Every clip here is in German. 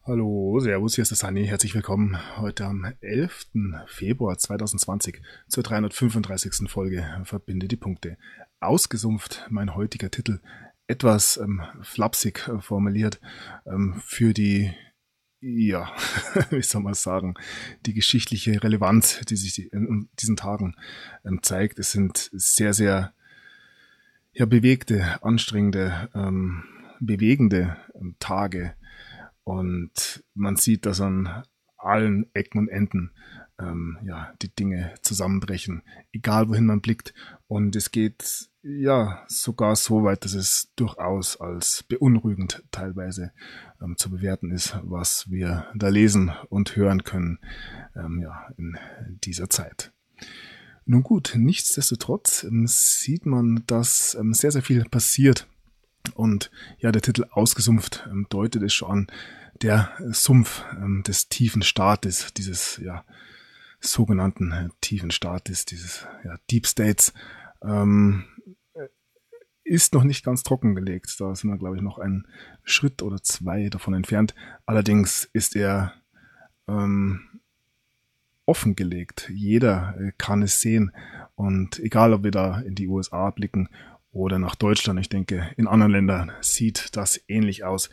Hallo, Servus, hier ist der Sunny. Herzlich willkommen heute am 11. Februar 2020 zur 335. Folge Verbinde die Punkte. Ausgesumpft mein heutiger Titel, etwas flapsig formuliert für die, ja, wie soll man sagen, die geschichtliche Relevanz, die sich in diesen Tagen zeigt. Es sind sehr, sehr bewegte, anstrengende, bewegende Tage. Und man sieht, dass an allen Ecken und Enden die Dinge zusammenbrechen, egal wohin man blickt. Und es geht ja sogar so weit, dass es durchaus als beunruhigend teilweise zu bewerten ist, was wir da lesen und hören können in dieser Zeit. Nun gut, nichtsdestotrotz sieht man, dass sehr, sehr viel passiert. Und ja, der Titel Ausgesumpft deutet es schon an. Der Sumpf des tiefen Staates, dieses sogenannten tiefen Staates, dieses Deep States, ist noch nicht ganz trockengelegt. Da sind wir, glaube ich, noch einen Schritt oder zwei davon entfernt. Allerdings ist er offengelegt. Jeder kann es sehen. Und egal, ob wir da in die USA blicken oder nach Deutschland, ich denke, in anderen Ländern sieht das ähnlich aus.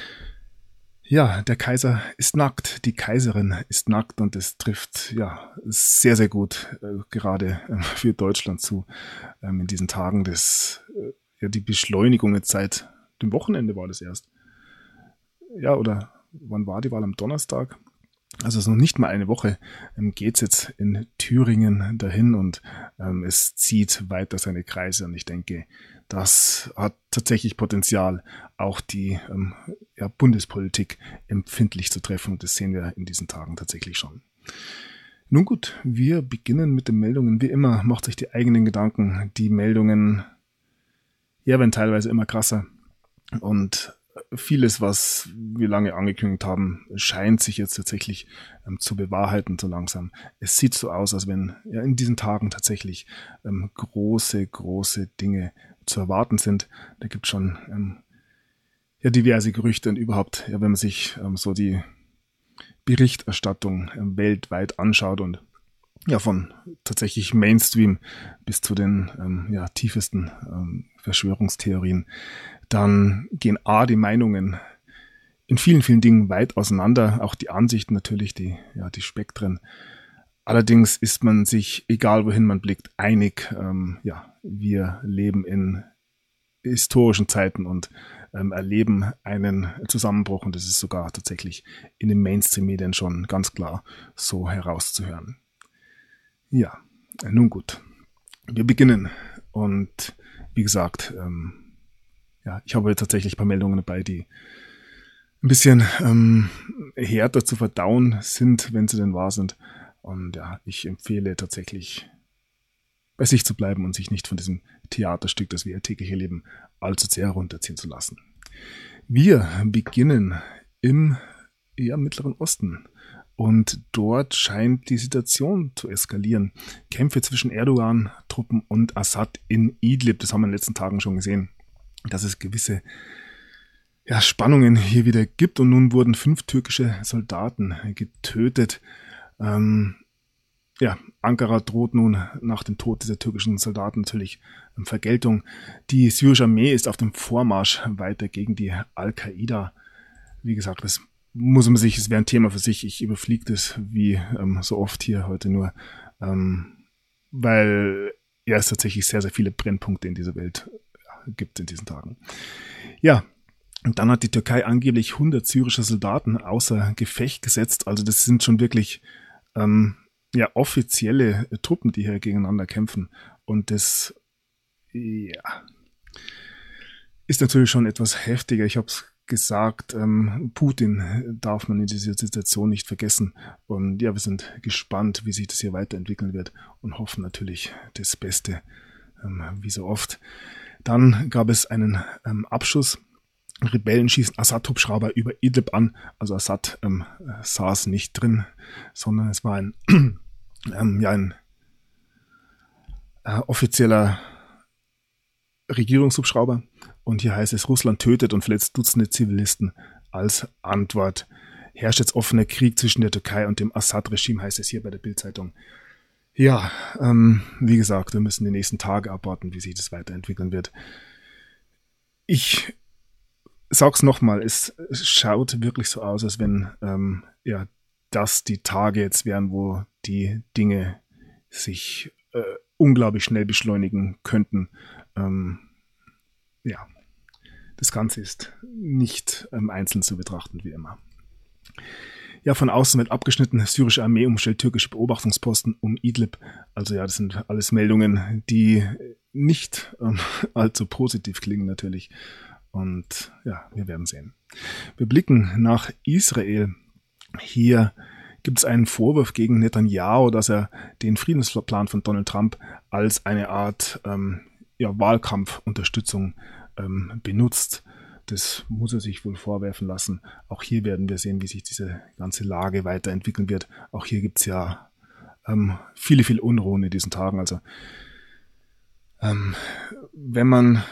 Ja, der Kaiser ist nackt, die Kaiserin ist nackt und es trifft sehr, sehr gut gerade für Deutschland zu in diesen Tagen. Die Beschleunigung jetzt seit dem Wochenende war das erst. Ja, oder wann war die Wahl? Am Donnerstag? Also es ist noch nicht mal eine Woche, geht es jetzt in Thüringen dahin und es zieht weiter seine Kreise und ich denke, das hat tatsächlich Potenzial, auch die Bundespolitik empfindlich zu treffen und das sehen wir in diesen Tagen tatsächlich schon. Nun gut, wir beginnen mit den Meldungen. Wie immer, macht euch die eigenen Gedanken. Die Meldungen werden teilweise immer krasser und vieles, was wir lange angekündigt haben, scheint sich jetzt tatsächlich zu bewahrheiten so langsam. Es sieht so aus, als wenn in diesen Tagen tatsächlich große, große Dinge zu erwarten sind. Da gibt es schon diverse Gerüchte und überhaupt, wenn man sich so die Berichterstattung weltweit anschaut und von tatsächlich Mainstream bis zu den tiefesten Verschwörungstheorien, dann gehen die Meinungen in vielen, vielen Dingen weit auseinander, auch die Ansichten natürlich, die Spektren. Allerdings ist man sich, egal wohin man blickt, einig, wir leben in historischen Zeiten und erleben einen Zusammenbruch und das ist sogar tatsächlich in den Mainstream-Medien schon ganz klar so herauszuhören. Ja, nun gut. Wir beginnen und wie gesagt, ich habe tatsächlich ein paar Meldungen dabei, die ein bisschen härter zu verdauen sind, wenn sie denn wahr sind. Und ich empfehle tatsächlich, bei sich zu bleiben und sich nicht von diesem Theaterstück, das wir täglich erleben, allzu sehr herunterziehen zu lassen. Wir beginnen im Mittleren Osten. Und dort scheint die Situation zu eskalieren. Kämpfe zwischen Erdogan-Truppen und Assad in Idlib, das haben wir in den letzten Tagen schon gesehen, dass es gewisse Spannungen hier wieder gibt. Und nun wurden 5 türkische Soldaten getötet. Ankara droht nun nach dem Tod dieser türkischen Soldaten natürlich Vergeltung. Die syrische Armee ist auf dem Vormarsch weiter gegen die Al-Qaida. Wie gesagt, es wäre ein Thema für sich. Ich überfliege das wie so oft hier heute nur, weil es tatsächlich sehr, sehr viele Brennpunkte in dieser Welt gibt in diesen Tagen. Ja, und dann hat die Türkei angeblich 100 syrische Soldaten außer Gefecht gesetzt. Also das sind schon wirklich offizielle Truppen, die hier gegeneinander kämpfen. Und das ist natürlich schon etwas heftiger. Ich habe es gesagt, Putin darf man in dieser Situation nicht vergessen. Und wir sind gespannt, wie sich das hier weiterentwickeln wird und hoffen natürlich das Beste, wie so oft. Dann gab es einen Abschuss. Rebellen schießen Assad-Hubschrauber über Idlib an. Also Assad saß nicht drin, sondern es war ein offizieller Regierungshubschrauber. Und hier heißt es, Russland tötet und verletzt Dutzende Zivilisten als Antwort. herrscht jetzt offener Krieg zwischen der Türkei und dem Assad-Regime, heißt es hier bei der Bild-Zeitung. Ja, wie gesagt, wir müssen die nächsten Tage abwarten, wie sich das weiterentwickeln wird. Ich sag's nochmal, es schaut wirklich so aus, als wenn das die Tage jetzt wären, wo die Dinge sich unglaublich schnell beschleunigen könnten. Das Ganze ist nicht einzeln zu betrachten, wie immer. Ja, von außen wird abgeschnitten, syrische Armee umstellt türkische Beobachtungsposten um Idlib. Also ja, das sind alles Meldungen, die nicht allzu positiv klingen natürlich. Und ja, wir werden sehen. Wir blicken nach Israel. Hier gibt es einen Vorwurf gegen Netanyahu, dass er den Friedensplan von Donald Trump als eine Art Wahlkampfunterstützung benutzt. Das muss er sich wohl vorwerfen lassen. Auch hier werden wir sehen, wie sich diese ganze Lage weiterentwickeln wird. Auch hier gibt es ja viele Unruhen in diesen Tagen. Also wenn man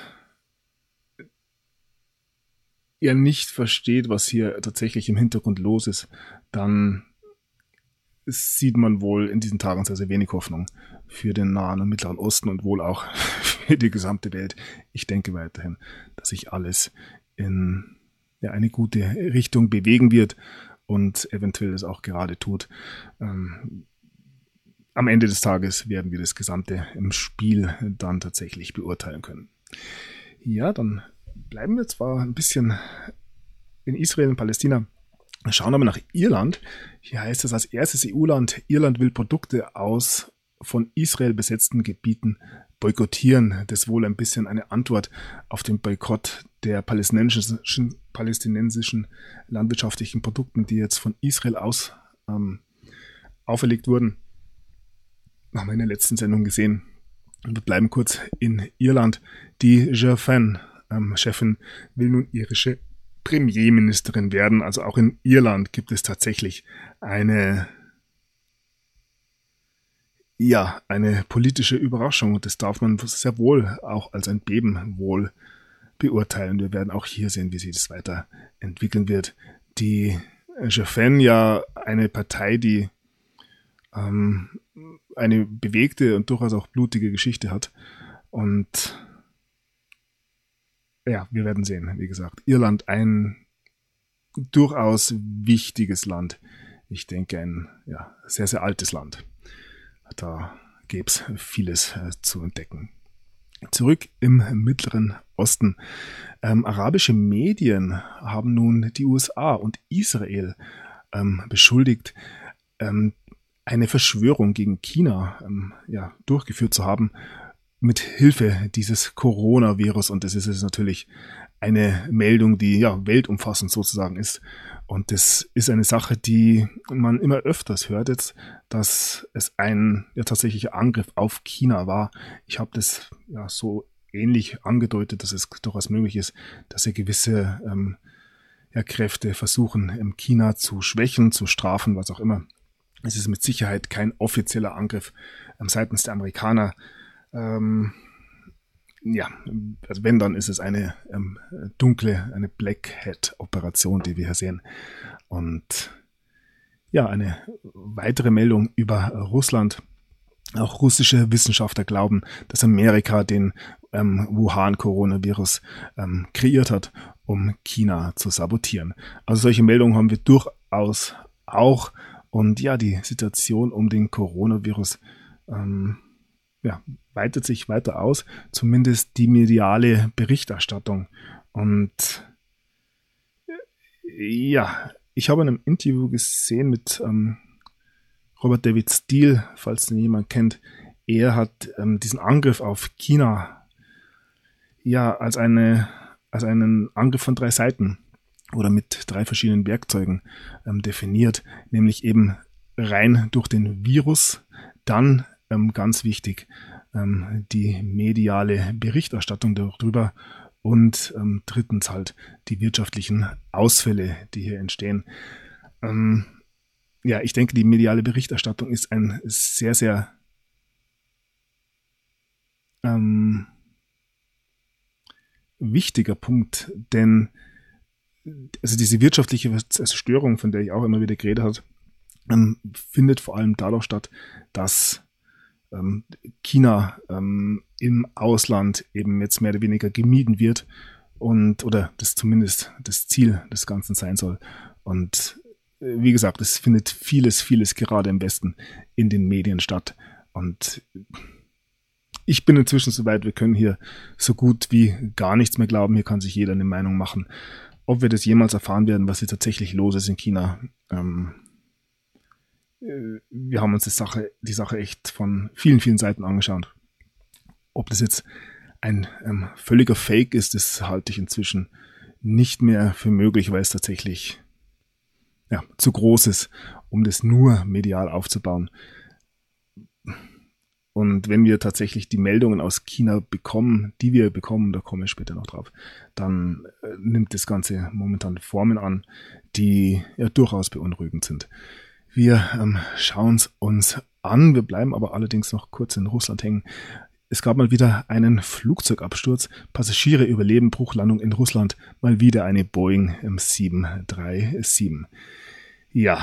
ja nicht versteht, was hier tatsächlich im Hintergrund los ist, dann sieht man wohl in diesen Tagen sehr, sehr wenig Hoffnung für den Nahen und Mittleren Osten und wohl auch für die gesamte Welt. Ich denke weiterhin, dass sich alles in eine gute Richtung bewegen wird und eventuell es auch gerade tut. Am Ende des Tages werden wir das Gesamte im Spiel dann tatsächlich beurteilen können. Ja, dann bleiben wir zwar ein bisschen in Israel und Palästina, schauen aber nach Irland. Hier heißt es als erstes EU-Land, Irland will Produkte aus von Israel besetzten Gebieten boykottieren. Das ist wohl ein bisschen eine Antwort auf den Boykott der palästinensischen landwirtschaftlichen Produkten, die jetzt von Israel aus auferlegt wurden. Haben wir in der letzten Sendung gesehen. Wir bleiben kurz in Irland. Die Chefin will nun irische Premierministerin werden. Also auch in Irland gibt es tatsächlich eine politische Überraschung. Und das darf man sehr wohl auch als ein Beben wohl beurteilen. Wir werden auch hier sehen, wie sich das weiterentwickeln wird. Die Chefin, ja eine Partei, die eine bewegte und durchaus auch blutige Geschichte hat. Und ja, wir werden sehen. Wie gesagt, Irland ein durchaus wichtiges Land. Ich denke, ein sehr, sehr altes Land. Da gäbe es vieles zu entdecken. Zurück im Mittleren Osten. Arabische Medien haben nun die USA und Israel beschuldigt, eine Verschwörung gegen China durchgeführt zu haben mit Hilfe dieses Coronavirus. Und das ist jetzt natürlich eine Meldung, die weltumfassend sozusagen ist. Und das ist eine Sache, die man immer öfters hört jetzt, dass es ein tatsächlicher Angriff auf China war. Ich habe das so ähnlich angedeutet, dass es durchaus möglich ist, dass gewisse Kräfte versuchen, China zu schwächen, zu strafen, was auch immer. Es ist mit Sicherheit kein offizieller Angriff seitens der Amerikaner. Also wenn, dann ist es eine dunkle, eine Black Hat-Operation, die wir hier sehen. Und eine weitere Meldung über Russland. Auch russische Wissenschaftler glauben, dass Amerika den Wuhan-Coronavirus kreiert hat, um China zu sabotieren. Also solche Meldungen haben wir durchaus auch. Und die Situation um den Coronavirus weitet sich weiter aus, zumindest die mediale Berichterstattung. Und ich habe in einem Interview gesehen mit Robert David Steele, falls den jemand kennt. Er hat diesen Angriff auf China als einen Angriff von 3 Seiten oder mit 3 verschiedenen Werkzeugen definiert, nämlich eben rein durch den Virus, dann ganz wichtig die mediale Berichterstattung darüber und drittens halt die wirtschaftlichen Ausfälle, die hier entstehen. Ich denke, die mediale Berichterstattung ist ein sehr, sehr wichtiger Punkt, denn also diese wirtschaftliche Zerstörung, von der ich auch immer wieder geredet habe, findet vor allem dadurch statt, dass China im Ausland eben jetzt mehr oder weniger gemieden wird oder das zumindest das Ziel des Ganzen sein soll. Und wie gesagt, es findet vieles gerade im Westen in den Medien statt. Und ich bin inzwischen soweit, wir können hier so gut wie gar nichts mehr glauben. Hier kann sich jeder eine Meinung machen. Ob wir das jemals erfahren werden, was hier tatsächlich los ist in China, wir haben uns die Sache echt von vielen Seiten angeschaut. Ob das jetzt ein völliger Fake ist, das halte ich inzwischen nicht mehr für möglich, weil es tatsächlich zu groß ist, um das nur medial aufzubauen. Und wenn wir tatsächlich die Meldungen aus China bekommen, da komme ich später noch drauf, dann nimmt das Ganze momentan Formen an, die durchaus beunruhigend sind. Wir schauen es uns an, wir bleiben aber allerdings noch kurz in Russland hängen. Es gab mal wieder einen Flugzeugabsturz, Passagiere überleben Bruchlandung in Russland, mal wieder eine Boeing 737. Ja,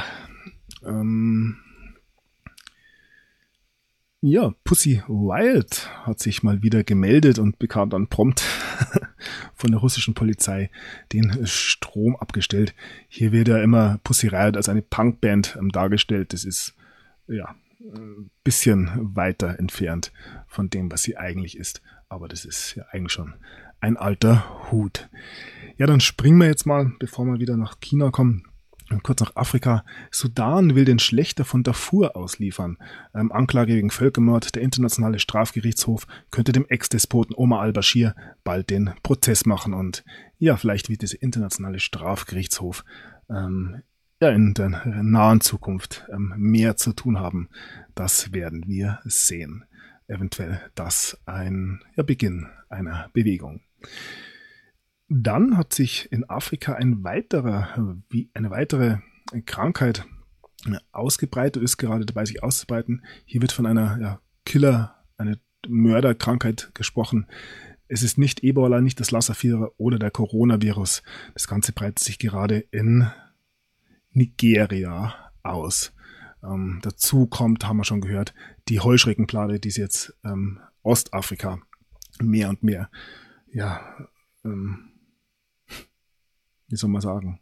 Pussy Riot hat sich mal wieder gemeldet und bekam dann prompt von der russischen Polizei den Strom abgestellt. Hier wird ja immer Pussy Riot als eine Punkband dargestellt. Das ist ein bisschen weiter entfernt von dem, was sie eigentlich ist. Aber das ist ja eigentlich schon ein alter Hut. Ja, dann springen wir jetzt mal, bevor wir wieder nach China kommen, kurz nach Afrika. Sudan will den Schlächter von Darfur ausliefern. Anklage wegen Völkermord. Der internationale Strafgerichtshof könnte dem Ex-Despoten Omar al-Bashir bald den Prozess machen. Und ja, vielleicht wird dieser internationale Strafgerichtshof in der nahen Zukunft mehr zu tun haben. Das werden wir sehen. Eventuell das ein Beginn einer Bewegung. Dann hat sich in Afrika eine weitere Krankheit ausgebreitet, ist gerade dabei, sich auszubreiten. Hier wird von einer eine Mörderkrankheit gesprochen. Es ist nicht Ebola, nicht das Lassa-Fieber oder der Coronavirus. Das Ganze breitet sich gerade in Nigeria aus. Dazu kommt, haben wir schon gehört, die Heuschreckenplage, die es jetzt Ostafrika mehr und mehr, wie soll man sagen,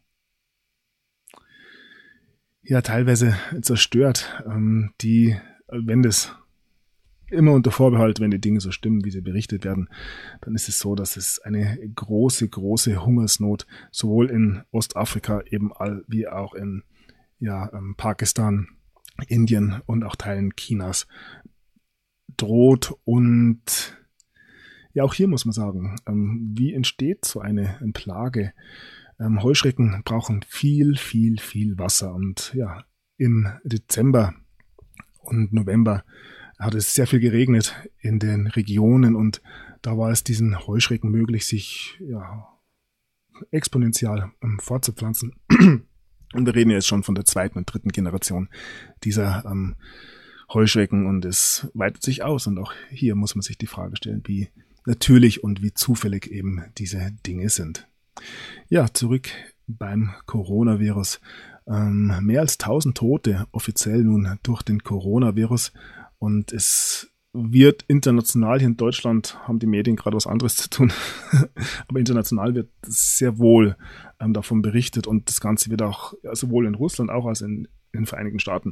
teilweise zerstört. Wenn das immer unter Vorbehalt, wenn die Dinge so stimmen, wie sie berichtet werden, dann ist es so, dass es eine große Hungersnot sowohl in Ostafrika eben wie auch in Pakistan, Indien und auch Teilen Chinas droht. Und auch hier muss man sagen, wie entsteht so eine Plage? Heuschrecken brauchen viel Wasser und im Dezember und November hat es sehr viel geregnet in den Regionen und da war es diesen Heuschrecken möglich, sich exponentiell fortzupflanzen. Und wir reden jetzt schon von der zweiten und dritten Generation dieser Heuschrecken und es weitet sich aus und auch hier muss man sich die Frage stellen, wie natürlich und wie zufällig eben diese Dinge sind. Ja, zurück beim Coronavirus. Mehr als 1000 Tote offiziell nun durch den Coronavirus und es wird international, hier in Deutschland haben die Medien gerade was anderes zu tun, aber international wird sehr wohl davon berichtet und das Ganze wird auch sowohl in Russland auch als in den Vereinigten Staaten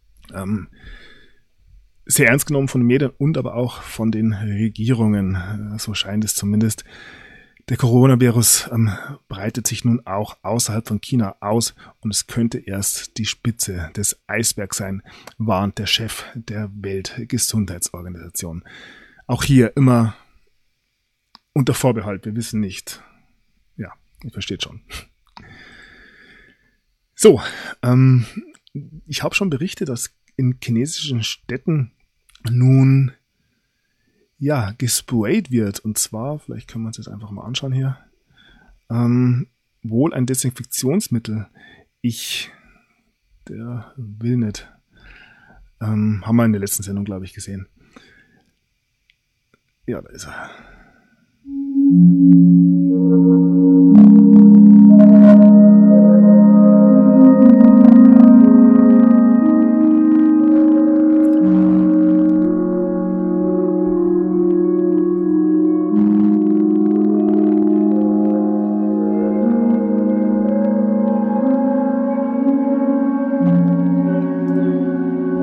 sehr ernst genommen von den Medien und aber auch von den Regierungen, so scheint es zumindest. Der Coronavirus breitet sich nun auch außerhalb von China aus und es könnte erst die Spitze des Eisbergs sein, warnt der Chef der Weltgesundheitsorganisation. Auch hier immer unter Vorbehalt, wir wissen nicht. Ja, ihr versteht schon. So, ich habe schon berichtet, dass in chinesischen Städten nun gesprayt wird. Und zwar, vielleicht können wir uns das einfach mal anschauen hier, wohl ein Desinfektionsmittel. Der will nicht. Haben wir in der letzten Sendung, glaube ich, gesehen. Ja, da ist er.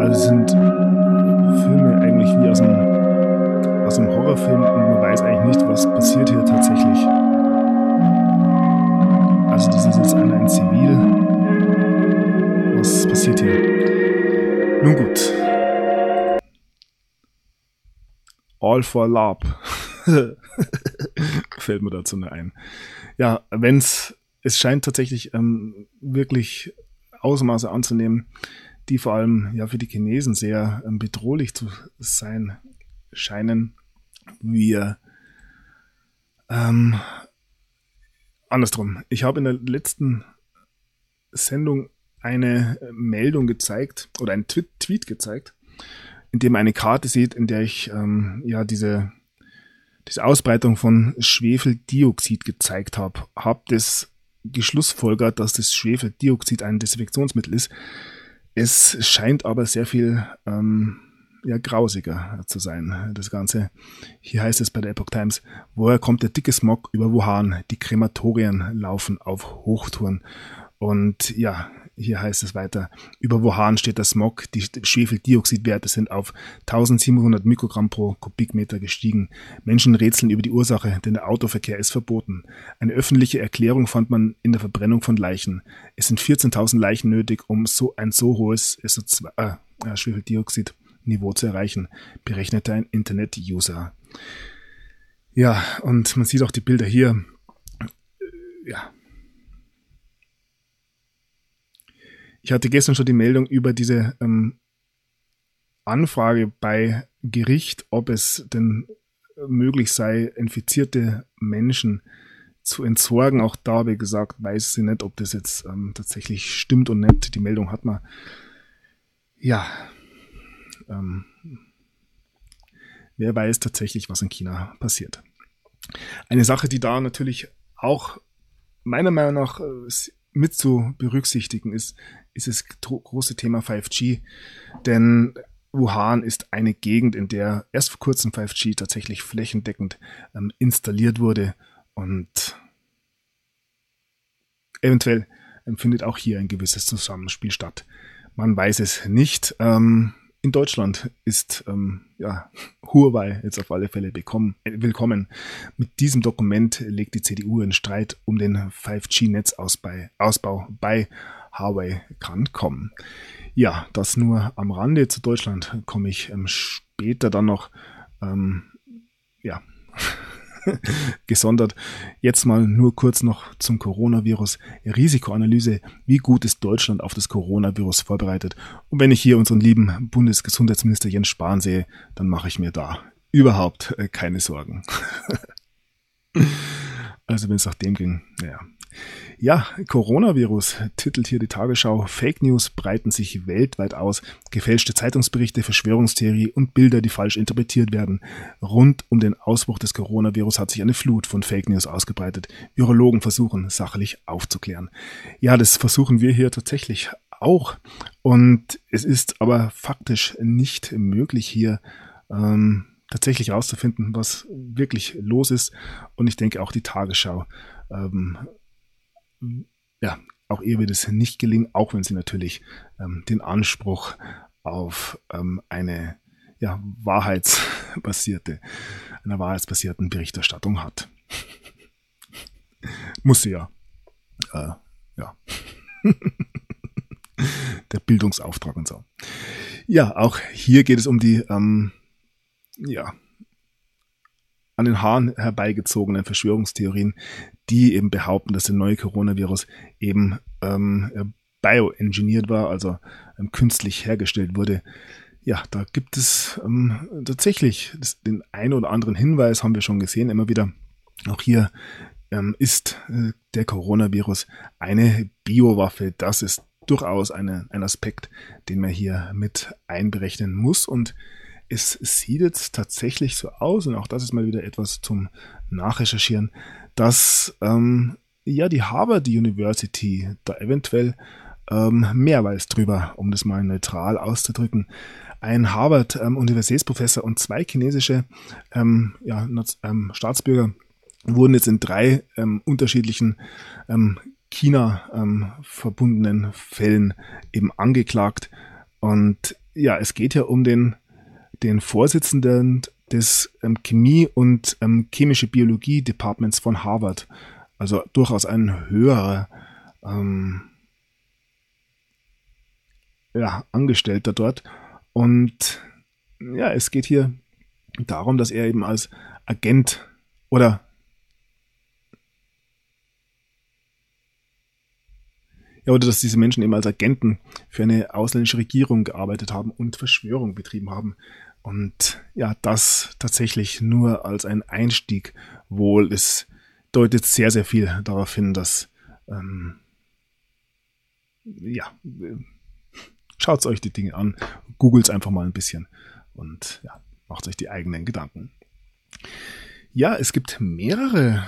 Also es sind Filme eigentlich wie aus einem Horrorfilm und man weiß eigentlich nicht, was passiert hier tatsächlich. Also das ist jetzt einer in Zivil. Was passiert hier? Nun gut. All for Love. Fällt mir dazu nur ein. Ja, es scheint tatsächlich wirklich Ausmaße anzunehmen, die vor allem ja für die Chinesen sehr bedrohlich zu sein scheinen. Wir andersrum. Ich habe in der letzten Sendung eine Meldung gezeigt oder einen Tweet gezeigt, in dem man eine Karte sieht, in der ich diese Ausbreitung von Schwefeldioxid gezeigt habe. Habe das geschlussfolgert, dass das Schwefeldioxid ein Desinfektionsmittel ist. Es scheint aber sehr viel grausiger zu sein, das Ganze. Hier heißt es bei der Epoch Times: Woher kommt der dicke Smog über Wuhan? Die Krematorien laufen auf Hochtouren. Und ja, hier heißt es weiter: Über Wuhan steht der Smog. Die Schwefeldioxidwerte sind auf 1700 Mikrogramm pro Kubikmeter gestiegen. Menschen rätseln über die Ursache, denn der Autoverkehr ist verboten. Eine öffentliche Erklärung fand man in der Verbrennung von Leichen. Es sind 14.000 Leichen nötig, um ein so hohes Schwefeldioxidniveau zu erreichen, berechnete ein Internet-User. Ja, und man sieht auch die Bilder hier. Ja. Ich hatte gestern schon die Meldung über diese Anfrage bei Gericht, ob es denn möglich sei, infizierte Menschen zu entsorgen. Auch da habe ich gesagt, weiß sie nicht, ob das jetzt tatsächlich stimmt und nicht. Die Meldung hat man. Ja, wer weiß tatsächlich, was in China passiert. Eine Sache, die da natürlich auch meiner Meinung nach mit zu berücksichtigen ist das große Thema 5G, denn Wuhan ist eine Gegend, in der erst vor kurzem 5G tatsächlich flächendeckend installiert wurde und eventuell findet auch hier ein gewisses Zusammenspiel statt. Man weiß es nicht. In Deutschland ist Huawei jetzt auf alle Fälle willkommen. Mit diesem Dokument legt die CDU in Streit um den 5G-Netzausbau bei Huawei kann kommen. Ja, das nur am Rande. Zu Deutschland komme ich später dann noch gesondert. Jetzt mal nur kurz noch zum Coronavirus. Risikoanalyse. Wie gut ist Deutschland auf das Coronavirus vorbereitet? Und wenn ich hier unseren lieben Bundesgesundheitsminister Jens Spahn sehe, dann mache ich mir da überhaupt keine Sorgen. Also wenn es nach dem ging, naja. Ja, Coronavirus, titelt hier die Tagesschau. Fake News breiten sich weltweit aus. Gefälschte Zeitungsberichte, Verschwörungstheorie und Bilder, die falsch interpretiert werden. Rund um den Ausbruch des Coronavirus hat sich eine Flut von Fake News ausgebreitet. Virologen versuchen, sachlich aufzuklären. Ja, das versuchen wir hier tatsächlich auch. Und es ist aber faktisch nicht möglich, hier tatsächlich herauszufinden, was wirklich los ist. Und ich denke auch die Tagesschau auch ihr wird es nicht gelingen, auch wenn sie natürlich den Anspruch auf einer wahrheitsbasierten Berichterstattung hat. Muss sie ja. Der Bildungsauftrag und so. Ja, auch hier geht es um die an den Haaren herbeigezogenen Verschwörungstheorien, die eben behaupten, dass der neue Coronavirus eben bioengineert war, also künstlich hergestellt wurde. Ja, da gibt es tatsächlich den einen oder anderen Hinweis, haben wir schon gesehen, immer wieder. Auch hier ist der Coronavirus eine Biowaffe. Das ist durchaus ein Aspekt, den man hier mit einberechnen muss. Und es sieht jetzt tatsächlich so aus, und auch das ist mal wieder etwas zum Nachrecherchieren, dass die Harvard University da eventuell mehr weiß drüber, um das mal neutral auszudrücken. Ein Harvard-Universitätsprofessor und 2 chinesische Staatsbürger wurden jetzt in 3 unterschiedlichen China verbundenen Fällen eben angeklagt. Und ja, es geht ja um den Vorsitzenden des Chemie- und chemische Biologie-Departments von Harvard. Also durchaus ein höherer Angestellter dort. Und ja, es geht hier darum, dass er eben als Agent oder dass diese Menschen eben als Agenten für eine ausländische Regierung gearbeitet haben und Verschwörung betrieben haben. Und ja, das tatsächlich nur als ein Einstieg wohl. Es deutet sehr, sehr viel darauf hin, dass schaut euch die Dinge an, googelt einfach mal ein bisschen und ja, macht euch die eigenen Gedanken. Ja, es gibt mehrere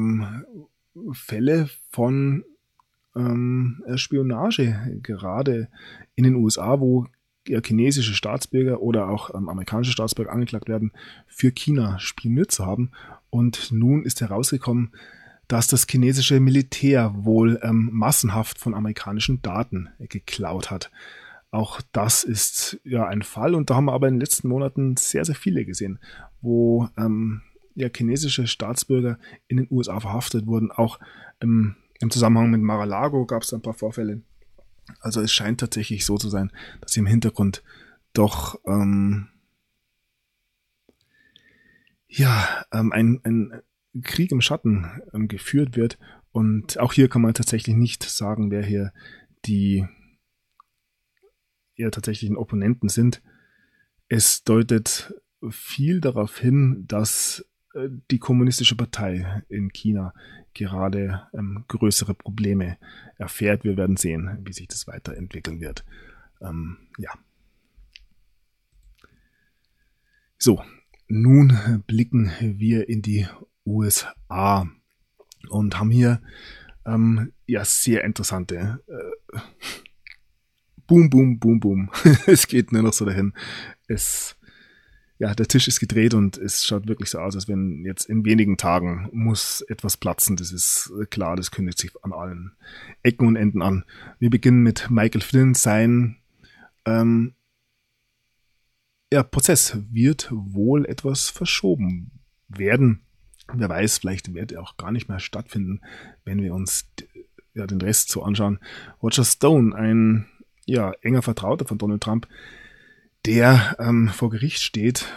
Fälle von Spionage, gerade in den USA, wo chinesische Staatsbürger oder auch amerikanische Staatsbürger angeklagt werden, für China spioniert zu haben. Und nun ist herausgekommen, dass das chinesische Militär wohl massenhaft von amerikanischen Daten geklaut hat. Auch das ist ja ein Fall, und da haben wir aber in den letzten Monaten sehr, sehr viele gesehen, wo chinesische Staatsbürger in den USA verhaftet wurden. Auch im Zusammenhang mit Mar-a-Lago gab es ein paar Vorfälle. Also es scheint tatsächlich so zu sein, dass im Hintergrund doch ein Krieg im Schatten geführt wird. Und auch hier kann man tatsächlich nicht sagen, wer hier die tatsächlichen Opponenten sind. Es deutet viel darauf hin, dass die Kommunistische Partei in China gerade größere Probleme erfährt. Wir werden sehen, wie sich das weiterentwickeln wird. So, nun blicken wir in die USA und haben hier sehr interessante Boom, Boom, Boom, Boom. Es geht nur noch so dahin. Der Tisch ist gedreht und es schaut wirklich so aus, als wenn jetzt in wenigen Tagen muss etwas platzen. Das ist klar, das kündigt sich an allen Ecken und Enden an. Wir beginnen mit Michael Flynn. Sein Prozess wird wohl etwas verschoben werden. Wer weiß, vielleicht wird er auch gar nicht mehr stattfinden, wenn wir uns den Rest so anschauen. Roger Stone, ein enger Vertrauter von Donald Trump, der vor Gericht steht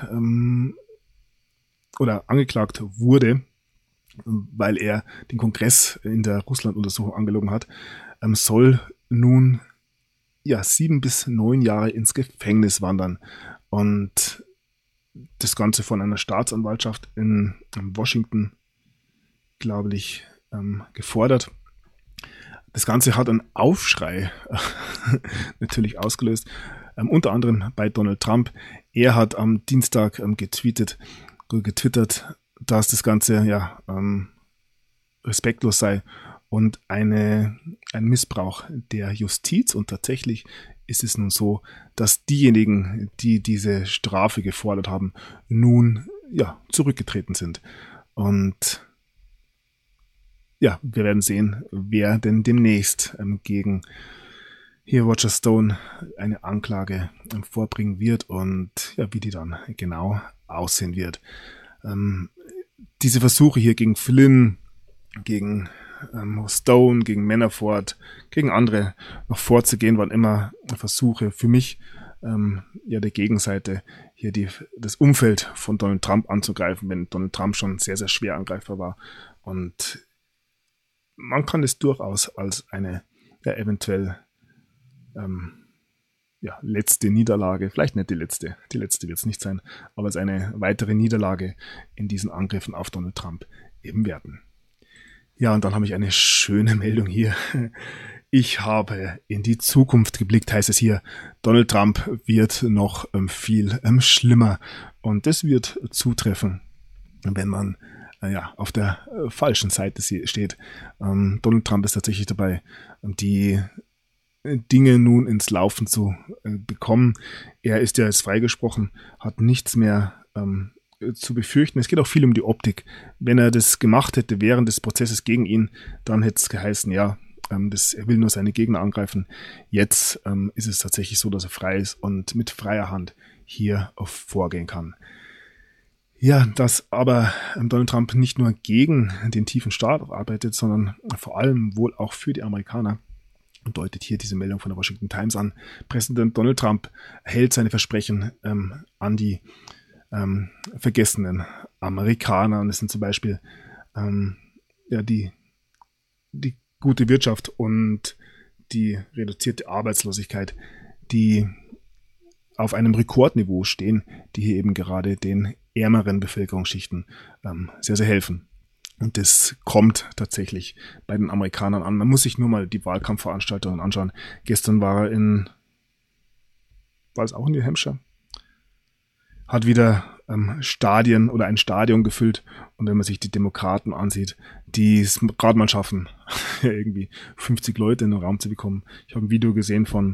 oder angeklagt wurde, weil er den Kongress in der Russland-Untersuchung angelogen hat, soll nun 7 bis 9 Jahre ins Gefängnis wandern. Und das Ganze von einer Staatsanwaltschaft in Washington, glaube ich, gefordert. Das Ganze hat einen Aufschrei natürlich ausgelöst, unter anderem bei Donald Trump. Er hat am Dienstag getwittert, dass das Ganze respektlos sei und ein Missbrauch der Justiz. Und tatsächlich ist es nun so, dass diejenigen, die diese Strafe gefordert haben, nun zurückgetreten sind. Und wir werden sehen, wer denn demnächst gegen hier Roger Stone eine Anklage vorbringen wird und wie die dann genau aussehen wird. Diese Versuche hier gegen Flynn, gegen Stone, gegen Manafort, gegen andere noch vorzugehen, waren immer Versuche für mich, der Gegenseite hier das Umfeld von Donald Trump anzugreifen, wenn Donald Trump schon sehr, sehr schwer angreifbar war. Und man kann es durchaus als eine eventuell letzte Niederlage, vielleicht nicht die letzte wird es nicht sein, aber als eine weitere Niederlage in diesen Angriffen auf Donald Trump eben werden. Ja, und dann habe ich eine schöne Meldung hier. Ich habe in die Zukunft geblickt, heißt es hier. Donald Trump wird noch viel schlimmer. Und das wird zutreffen, wenn man auf der falschen Seite steht. Donald Trump ist tatsächlich dabei, die Dinge nun ins Laufen zu bekommen. Er ist ja jetzt freigesprochen, hat nichts mehr zu befürchten. Es geht auch viel um die Optik. Wenn er das gemacht hätte während des Prozesses gegen ihn, dann hätte es geheißen, Er will nur seine Gegner angreifen. Jetzt ist es tatsächlich so, dass er frei ist und mit freier Hand hier vorgehen kann. Ja, dass aber Donald Trump nicht nur gegen den tiefen Staat arbeitet, sondern vor allem wohl auch für die Amerikaner, deutet hier diese Meldung von der Washington Times an. Präsident Donald Trump hält seine Versprechen an die vergessenen Amerikaner. Und es sind zum Beispiel die gute Wirtschaft und die reduzierte Arbeitslosigkeit, die auf einem Rekordniveau stehen, die hier eben gerade den ärmeren Bevölkerungsschichten sehr, sehr helfen. Und das kommt tatsächlich bei den Amerikanern an. Man muss sich nur mal die Wahlkampfveranstaltungen anschauen. Gestern war es auch in New Hampshire? Hat wieder Stadien oder ein Stadion gefüllt. Und wenn man sich die Demokraten ansieht, die es gerade mal schaffen, irgendwie 50 Leute in den Raum zu bekommen. Ich habe ein Video gesehen von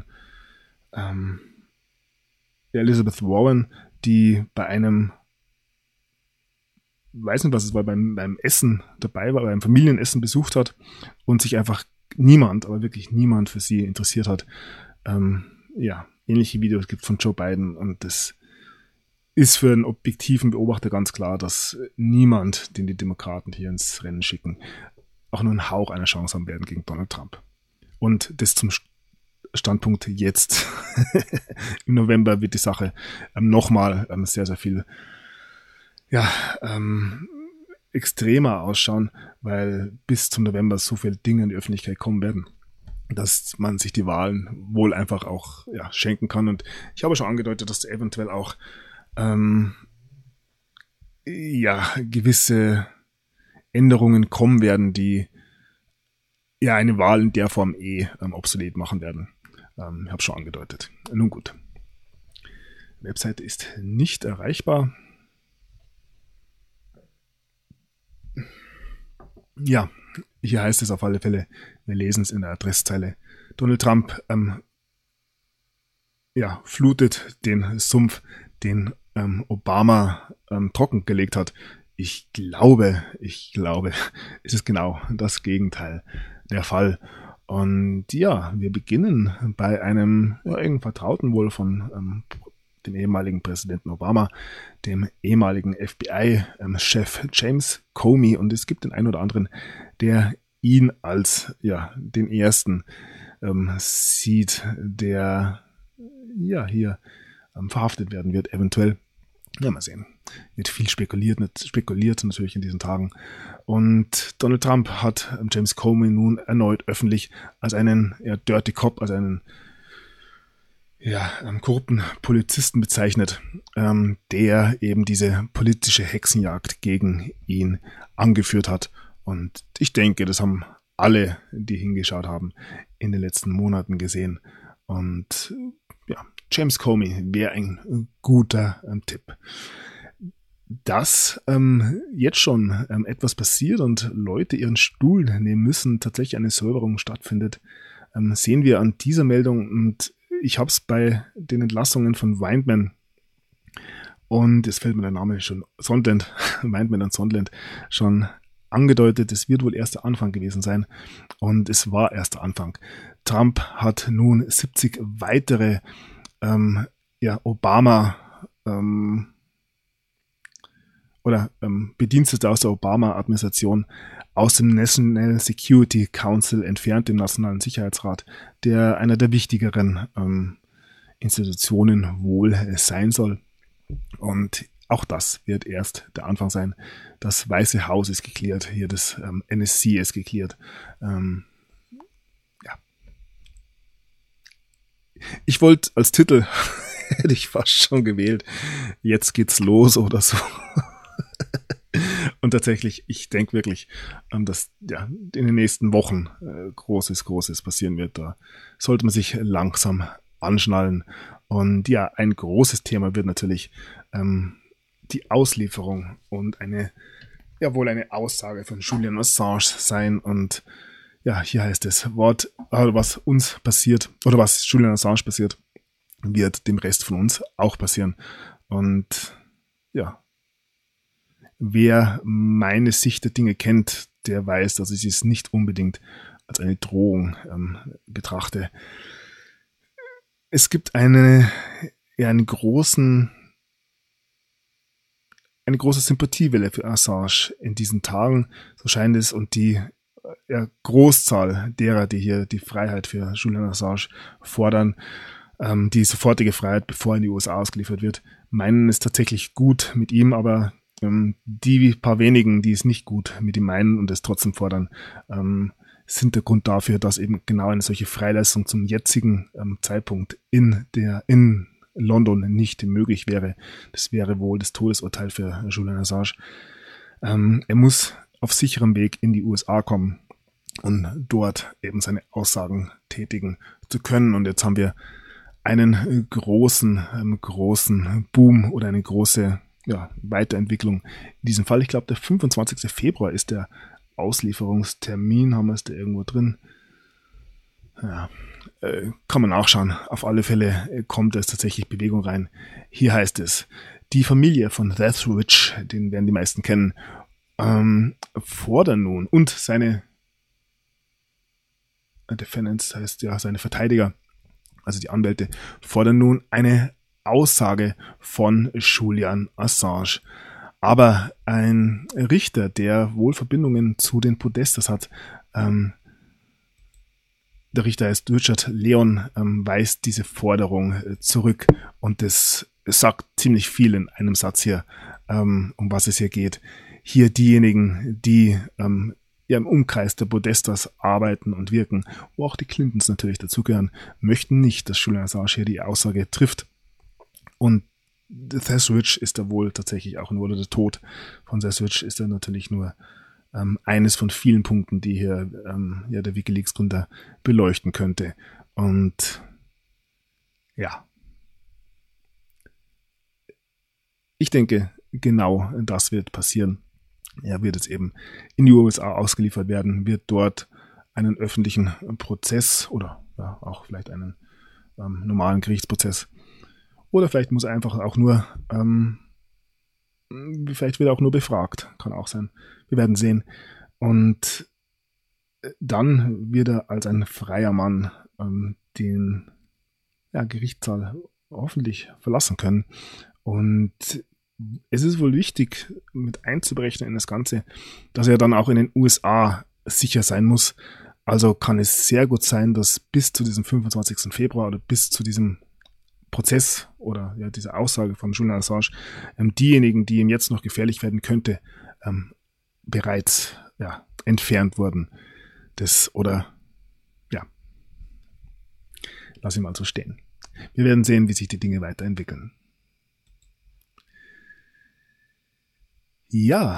Elizabeth Warren, die bei einem, weiß nicht, was es war, beim Essen dabei war, beim Familienessen besucht hat und sich einfach niemand, aber wirklich niemand für sie interessiert hat. Ähnliche Videos gibt es von Joe Biden und das ist für einen objektiven Beobachter ganz klar, dass niemand, den die Demokraten hier ins Rennen schicken, auch nur einen Hauch einer Chance haben werden gegen Donald Trump. Und das zum Standpunkt jetzt. Im November wird die Sache nochmal sehr, sehr viel extremer ausschauen, weil bis zum November so viele Dinge in die Öffentlichkeit kommen werden, dass man sich die Wahlen wohl einfach auch schenken kann. Und ich habe schon angedeutet, dass eventuell auch gewisse Änderungen kommen werden, die eine Wahl in der Form obsolet machen werden. Ich habe schon angedeutet. Nun gut. Die Webseite ist nicht erreichbar. Ja, hier heißt es auf alle Fälle, wir lesen es in der Adresszeile. Donald Trump flutet den Sumpf, den Obama trockengelegt hat. Ich glaube, es ist genau das Gegenteil der Fall. Und wir beginnen bei einem engen Vertrauten wohl von dem ehemaligen Präsidenten Obama, dem ehemaligen FBI-Chef James Comey. Und es gibt den einen oder anderen, der ihn als den ersten sieht, der hier verhaftet werden wird, eventuell. Ja, mal sehen. Wird viel spekuliert natürlich in diesen Tagen. Und Donald Trump hat James Comey nun erneut öffentlich als einen Dirty Cop, als einen korrupten Polizisten bezeichnet, der eben diese politische Hexenjagd gegen ihn angeführt hat. Und ich denke, das haben alle, die hingeschaut haben, in den letzten Monaten gesehen. Und James Comey wäre ein guter Tipp. Dass jetzt schon etwas passiert und Leute ihren Stuhl nehmen müssen, tatsächlich eine Säuberung stattfindet, sehen wir an dieser Meldung. Und ich habe es bei den Entlassungen von Windman und es fällt mir der Name schon, Windman und Sondland schon angedeutet, es wird wohl erst der Anfang gewesen sein. Und es war erst der Anfang. Trump hat nun 70 weitere Obama Bedienstete aus der Obama-Administration aus dem National Security Council entfernt, dem Nationalen Sicherheitsrat, der einer der wichtigeren Institutionen wohl sein soll. Und auch das wird erst der Anfang sein. Das Weiße Haus ist geklärt, hier das NSC ist geklärt. Ich wollte als Titel, hätte ich fast schon gewählt, jetzt geht's los oder so. Und tatsächlich, ich denke wirklich, dass in den nächsten Wochen Großes passieren wird. Da sollte man sich langsam anschnallen. Und ein großes Thema wird natürlich die Auslieferung und eine Aussage von Julian Assange sein. Und hier heißt es, was uns passiert oder was Julian Assange passiert, wird dem Rest von uns auch passieren. Und wer meine Sicht der Dinge kennt, der weiß, dass ich es nicht unbedingt als eine Drohung betrachte. Es gibt eine große Sympathiewelle für Assange in diesen Tagen, so scheint es, und die Großzahl derer, die hier die Freiheit für Julian Assange fordern, die sofortige Freiheit, bevor er in die USA ausgeliefert wird, meinen es tatsächlich gut mit ihm, aber die paar wenigen, die es nicht gut mit ihm meinen und es trotzdem fordern, sind der Grund dafür, dass eben genau eine solche Freilassung zum jetzigen Zeitpunkt in London nicht möglich wäre. Das wäre wohl das Todesurteil für Julian Assange. Er muss auf sicherem Weg in die USA kommen und dort eben seine Aussagen tätigen zu können. Und jetzt haben wir einen großen Boom oder eine große Weiterentwicklung in diesem Fall. Ich glaube, der 25. Februar ist der Auslieferungstermin. Haben wir es da irgendwo drin? Ja, kann man nachschauen. Auf alle Fälle kommt es tatsächlich Bewegung rein. Hier heißt es, die Familie von Etheridge, den werden die meisten kennen, fordern nun und seine Defendants, heißt ja seine Verteidiger, also die Anwälte, fordern nun eine Aussage von Julian Assange. Aber ein Richter, der wohl Verbindungen zu den Podestas hat, der Richter heißt Richard Leon, weist diese Forderung zurück und das sagt ziemlich viel in einem Satz hier, um was es hier geht. Hier diejenigen, die im Umkreis der Podestas arbeiten und wirken, wo auch die Clintons natürlich dazugehören, möchten nicht, dass Julian Assange hier die Aussage trifft. Und Etheridge ist da wohl tatsächlich auch nur, oder der Tod von Etheridge ist da natürlich nur eines von vielen Punkten, die hier der WikiLeaks-Gründer beleuchten könnte. Und ja, ich denke, genau das wird passieren. Er wird jetzt eben in die USA ausgeliefert werden, wird dort einen öffentlichen Prozess oder auch vielleicht einen normalen Gerichtsprozess, oder vielleicht muss er einfach auch nur vielleicht wird er auch nur befragt, kann auch sein. Wir werden sehen. Und dann wird er als ein freier Mann den Gerichtssaal hoffentlich verlassen können. Und es ist wohl wichtig, mit einzuberechnen in das Ganze, dass er dann auch in den USA sicher sein muss. Also kann es sehr gut sein, dass bis zu diesem 25. Februar oder bis zu diesem Prozess oder diese Aussage von Julian Assange, diejenigen, die ihm jetzt noch gefährlich werden könnte, bereits entfernt wurden. Lass ihn mal so stehen. Wir werden sehen, wie sich die Dinge weiterentwickeln. Ja,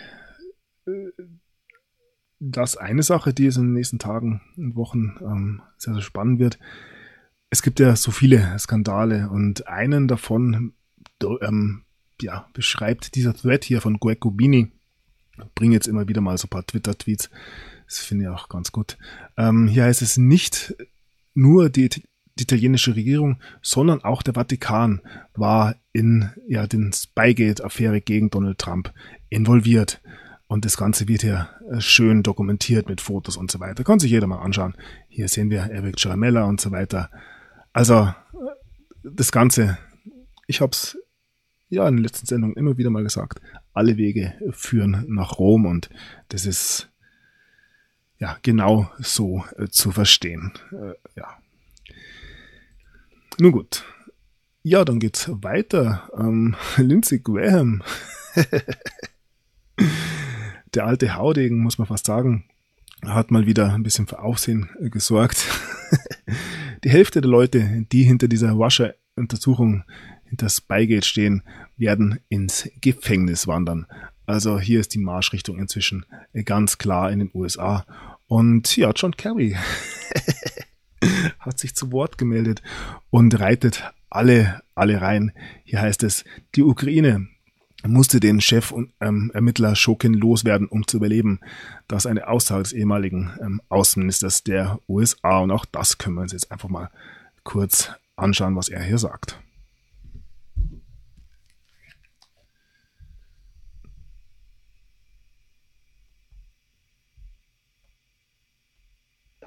das eine Sache, die es in den nächsten Tagen und Wochen sehr, sehr spannend wird. Es gibt ja so viele Skandale und einen davon beschreibt dieser Thread hier von Greg Rubini. Ich bringe jetzt immer wieder mal so ein paar Twitter-Tweets. Das finde ich auch ganz gut. Hier heißt es, nicht nur die italienische Regierung, sondern auch der Vatikan war in den Spygate-Affäre gegen Donald Trump involviert. Und das Ganze wird hier schön dokumentiert mit Fotos und so weiter. Kann sich jeder mal anschauen. Hier sehen wir Eric Ciaramella und so weiter. Also das Ganze, ich habe es in den letzten Sendungen immer wieder mal gesagt, alle Wege führen nach Rom und das ist genau so zu verstehen. Nun gut. Ja, dann geht's weiter. Lindsey Graham. Der alte Haudegen, muss man fast sagen, hat mal wieder ein bisschen für Aufsehen gesorgt. Die Hälfte der Leute, die hinter dieser Russia-Untersuchung, hinter Spygate stehen, werden ins Gefängnis wandern. Also hier ist die Marschrichtung inzwischen ganz klar in den USA. Und John Kerry hat sich zu Wort gemeldet und reitet alle rein. Hier heißt es, die Ukraine musste den Chef und Ermittler Shokin loswerden, um zu überleben. Das ist eine Aussage des ehemaligen Außenministers der USA. Und auch das können wir uns jetzt einfach mal kurz anschauen, was er hier sagt.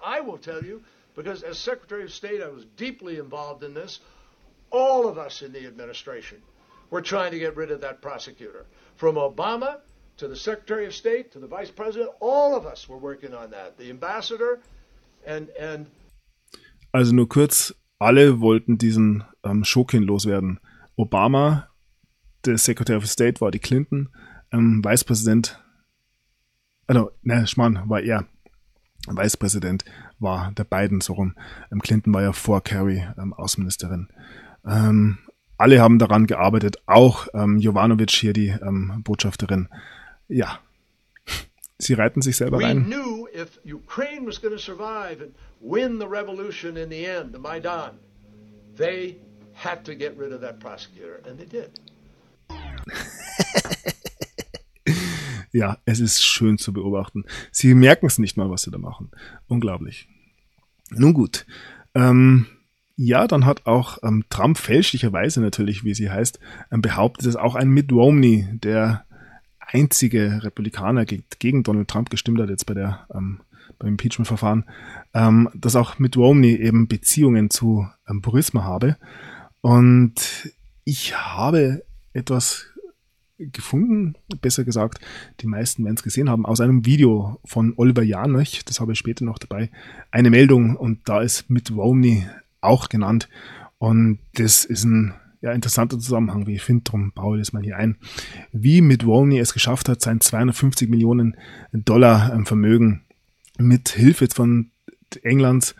I will tell you, because as Secretary of State, I was deeply involved in this. All of us in the administration were trying to get rid of that prosecutor. From Obama to the Secretary of State to the Vice President, all of us were working on that. The Ambassador and Also nur kurz, alle wollten diesen Schurken loswerden. Obama, der Secretary of State war die Clinton, Vicepräsident, war er. Vicepräsident war der Biden, so rum. Clinton war ja vor Kerry Außenministerin. Alle haben daran gearbeitet, auch Jovanovic hier, die Botschafterin. Ja, sie reiten sich selber rein. We knew if Ukraine was going to survive and win the revolution in the end, the Maidan, they had to get rid of that prosecutor, and they did. Ja, es ist schön zu beobachten. Sie merken es nicht mal, was sie da machen. Unglaublich. Nun gut. Ja, dann hat auch Trump fälschlicherweise natürlich, wie sie heißt, behauptet, dass auch ein Mitt Romney, der einzige Republikaner gegen Donald Trump gestimmt hat, jetzt beim Impeachment-Verfahren, dass auch Mitt Romney eben Beziehungen zu Burisma habe. Und ich habe etwas gefunden, besser gesagt, die meisten werden es gesehen haben, aus einem Video von Oliver Janoch, das habe ich später noch dabei, eine Meldung, und da ist Mitt Romney auch genannt, und das ist ein interessanter Zusammenhang, wie ich finde, darum baue ich das mal hier ein, wie Mitt Romney es geschafft hat, sein 250 Millionen Dollar Vermögen mit Hilfe von Englands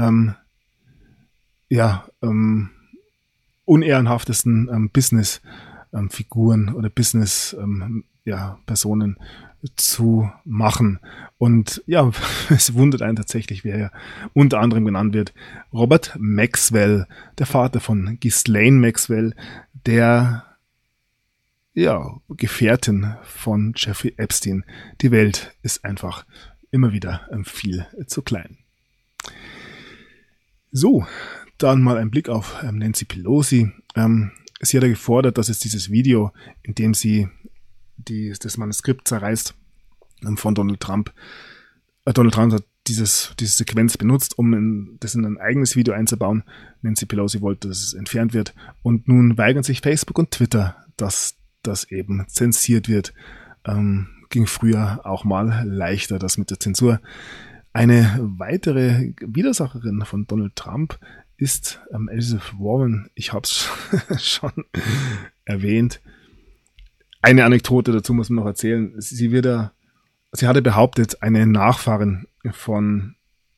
unehrenhaftesten Business-Figuren oder Business-Personen zu machen. Und ja, es wundert einen tatsächlich, wer ja unter anderem genannt wird. Robert Maxwell, der Vater von Ghislaine Maxwell, der Gefährtin von Jeffrey Epstein. Die Welt ist einfach immer wieder viel zu klein. So, dann mal ein Blick auf Nancy Pelosi. Sie hat ja gefordert, dass es dieses Video, in dem sie das Manuskript zerreißt von Donald Trump. Donald Trump hat diese Sequenz benutzt, um das in ein eigenes Video einzubauen. Nancy Pelosi wollte, dass es entfernt wird. Und nun weigern sich Facebook und Twitter, dass das eben zensiert wird. Ging früher auch mal leichter, das mit der Zensur. Eine weitere Widersacherin von Donald Trump ist Elizabeth Warren. Ich habe es schon erwähnt. Eine Anekdote dazu muss man noch erzählen. Sie hatte behauptet, eine Nachfahrin von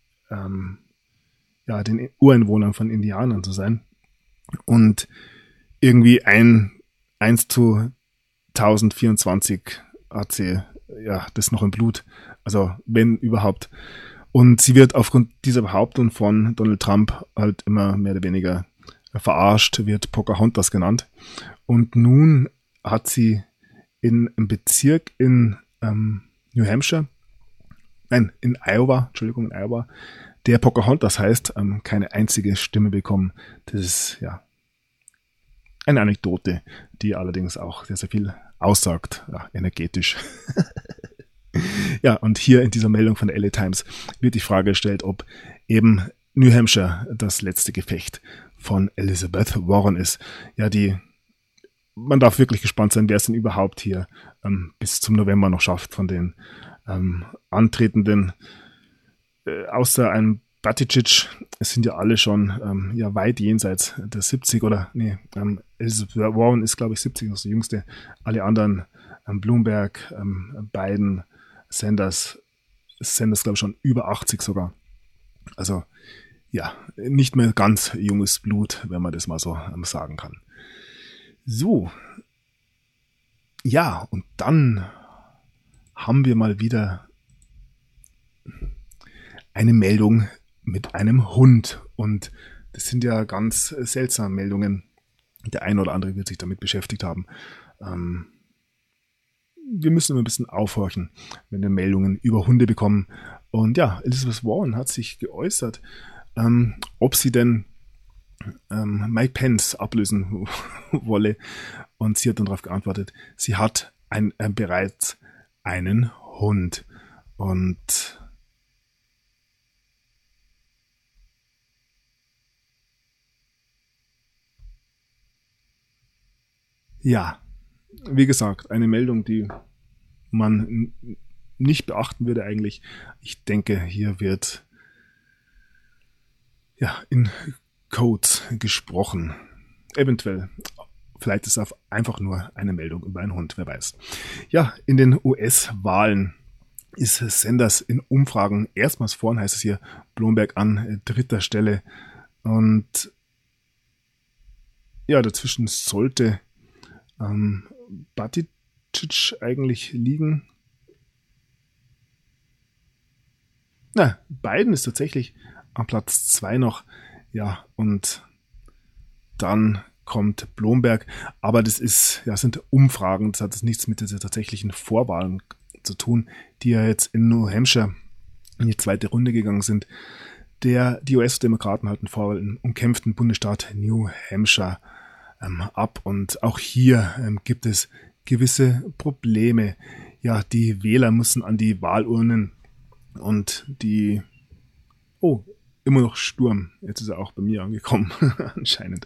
den Ureinwohnern von Indianern zu sein. Und irgendwie 1 zu 1024 hat sie das noch im Blut. Also wenn überhaupt. Und sie wird aufgrund dieser Behauptung von Donald Trump halt immer mehr oder weniger verarscht, wird Pocahontas genannt. Und nun hat sie in einem Bezirk in New Hampshire, in Iowa, der Pocahontas heißt, keine einzige Stimme bekommen. Das ist eine Anekdote, die allerdings auch sehr, sehr viel aussagt, energetisch. Ja, und hier in dieser Meldung von der LA Times wird die Frage gestellt, ob eben New Hampshire das letzte Gefecht von Elizabeth Warren ist. Ja, man darf wirklich gespannt sein, wer es denn überhaupt hier bis zum November noch schafft von den Antretenden. Außer einem Buttigieg, es sind ja alle schon weit jenseits der 70 Elizabeth Warren ist, glaube ich, 70, das ist die jüngste. Alle anderen, Bloomberg, Biden, Sanders, glaube ich, schon über 80 sogar. Also nicht mehr ganz junges Blut, wenn man das mal so sagen kann. So, ja, und dann haben wir mal wieder eine Meldung mit einem Hund. Und das sind ja ganz seltsame Meldungen. Der eine oder andere wird sich damit beschäftigt haben. Wir müssen immer ein bisschen aufhorchen, wenn wir Meldungen über Hunde bekommen. Und ja, Elizabeth Warren hat sich geäußert, ob sie denn Mike Pence ablösen wolle. Und sie hat dann darauf geantwortet, sie hat bereits einen Hund. Und Ja, wie gesagt, eine Meldung, die man nicht beachten würde eigentlich. Ich denke, hier wird ja in Codes gesprochen. Eventuell. Vielleicht ist es einfach nur eine Meldung über einen Hund, wer weiß. Ja, in den US-Wahlen ist Sanders in Umfragen erstmals vorn, heißt es hier, Bloomberg an dritter Stelle. Und ja, dazwischen sollte Buttigieg eigentlich liegen. Na, Biden ist tatsächlich am Platz 2 noch. Ja, und dann kommt Bloomberg. Aber das sind Umfragen. Das hat nichts mit dieser tatsächlichen Vorwahlen zu tun, die ja jetzt in New Hampshire in die zweite Runde gegangen sind. Die US-Demokraten halten Vorwahl im umkämpften Bundesstaat New Hampshire ab. Und auch hier gibt es gewisse Probleme. Ja, die Wähler müssen an die Wahlurnen und immer noch Sturm. Jetzt ist er auch bei mir angekommen, anscheinend.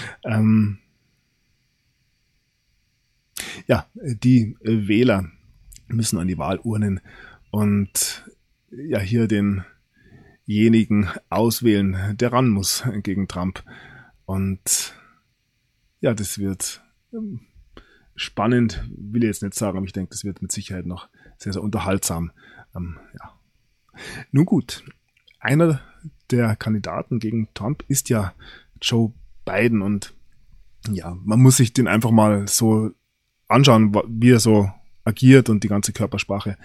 Die Wähler müssen an die Wahlurnen und ja, hier denjenigen auswählen, der ran muss gegen Trump. Und ja, das wird spannend, will ich jetzt nicht sagen, aber ich denke, das wird mit Sicherheit noch sehr, sehr unterhaltsam. Nun gut, einer der Kandidaten gegen Trump ist ja Joe Biden und ja, man muss sich den einfach mal so anschauen, wie er so agiert und die ganze Körpersprache.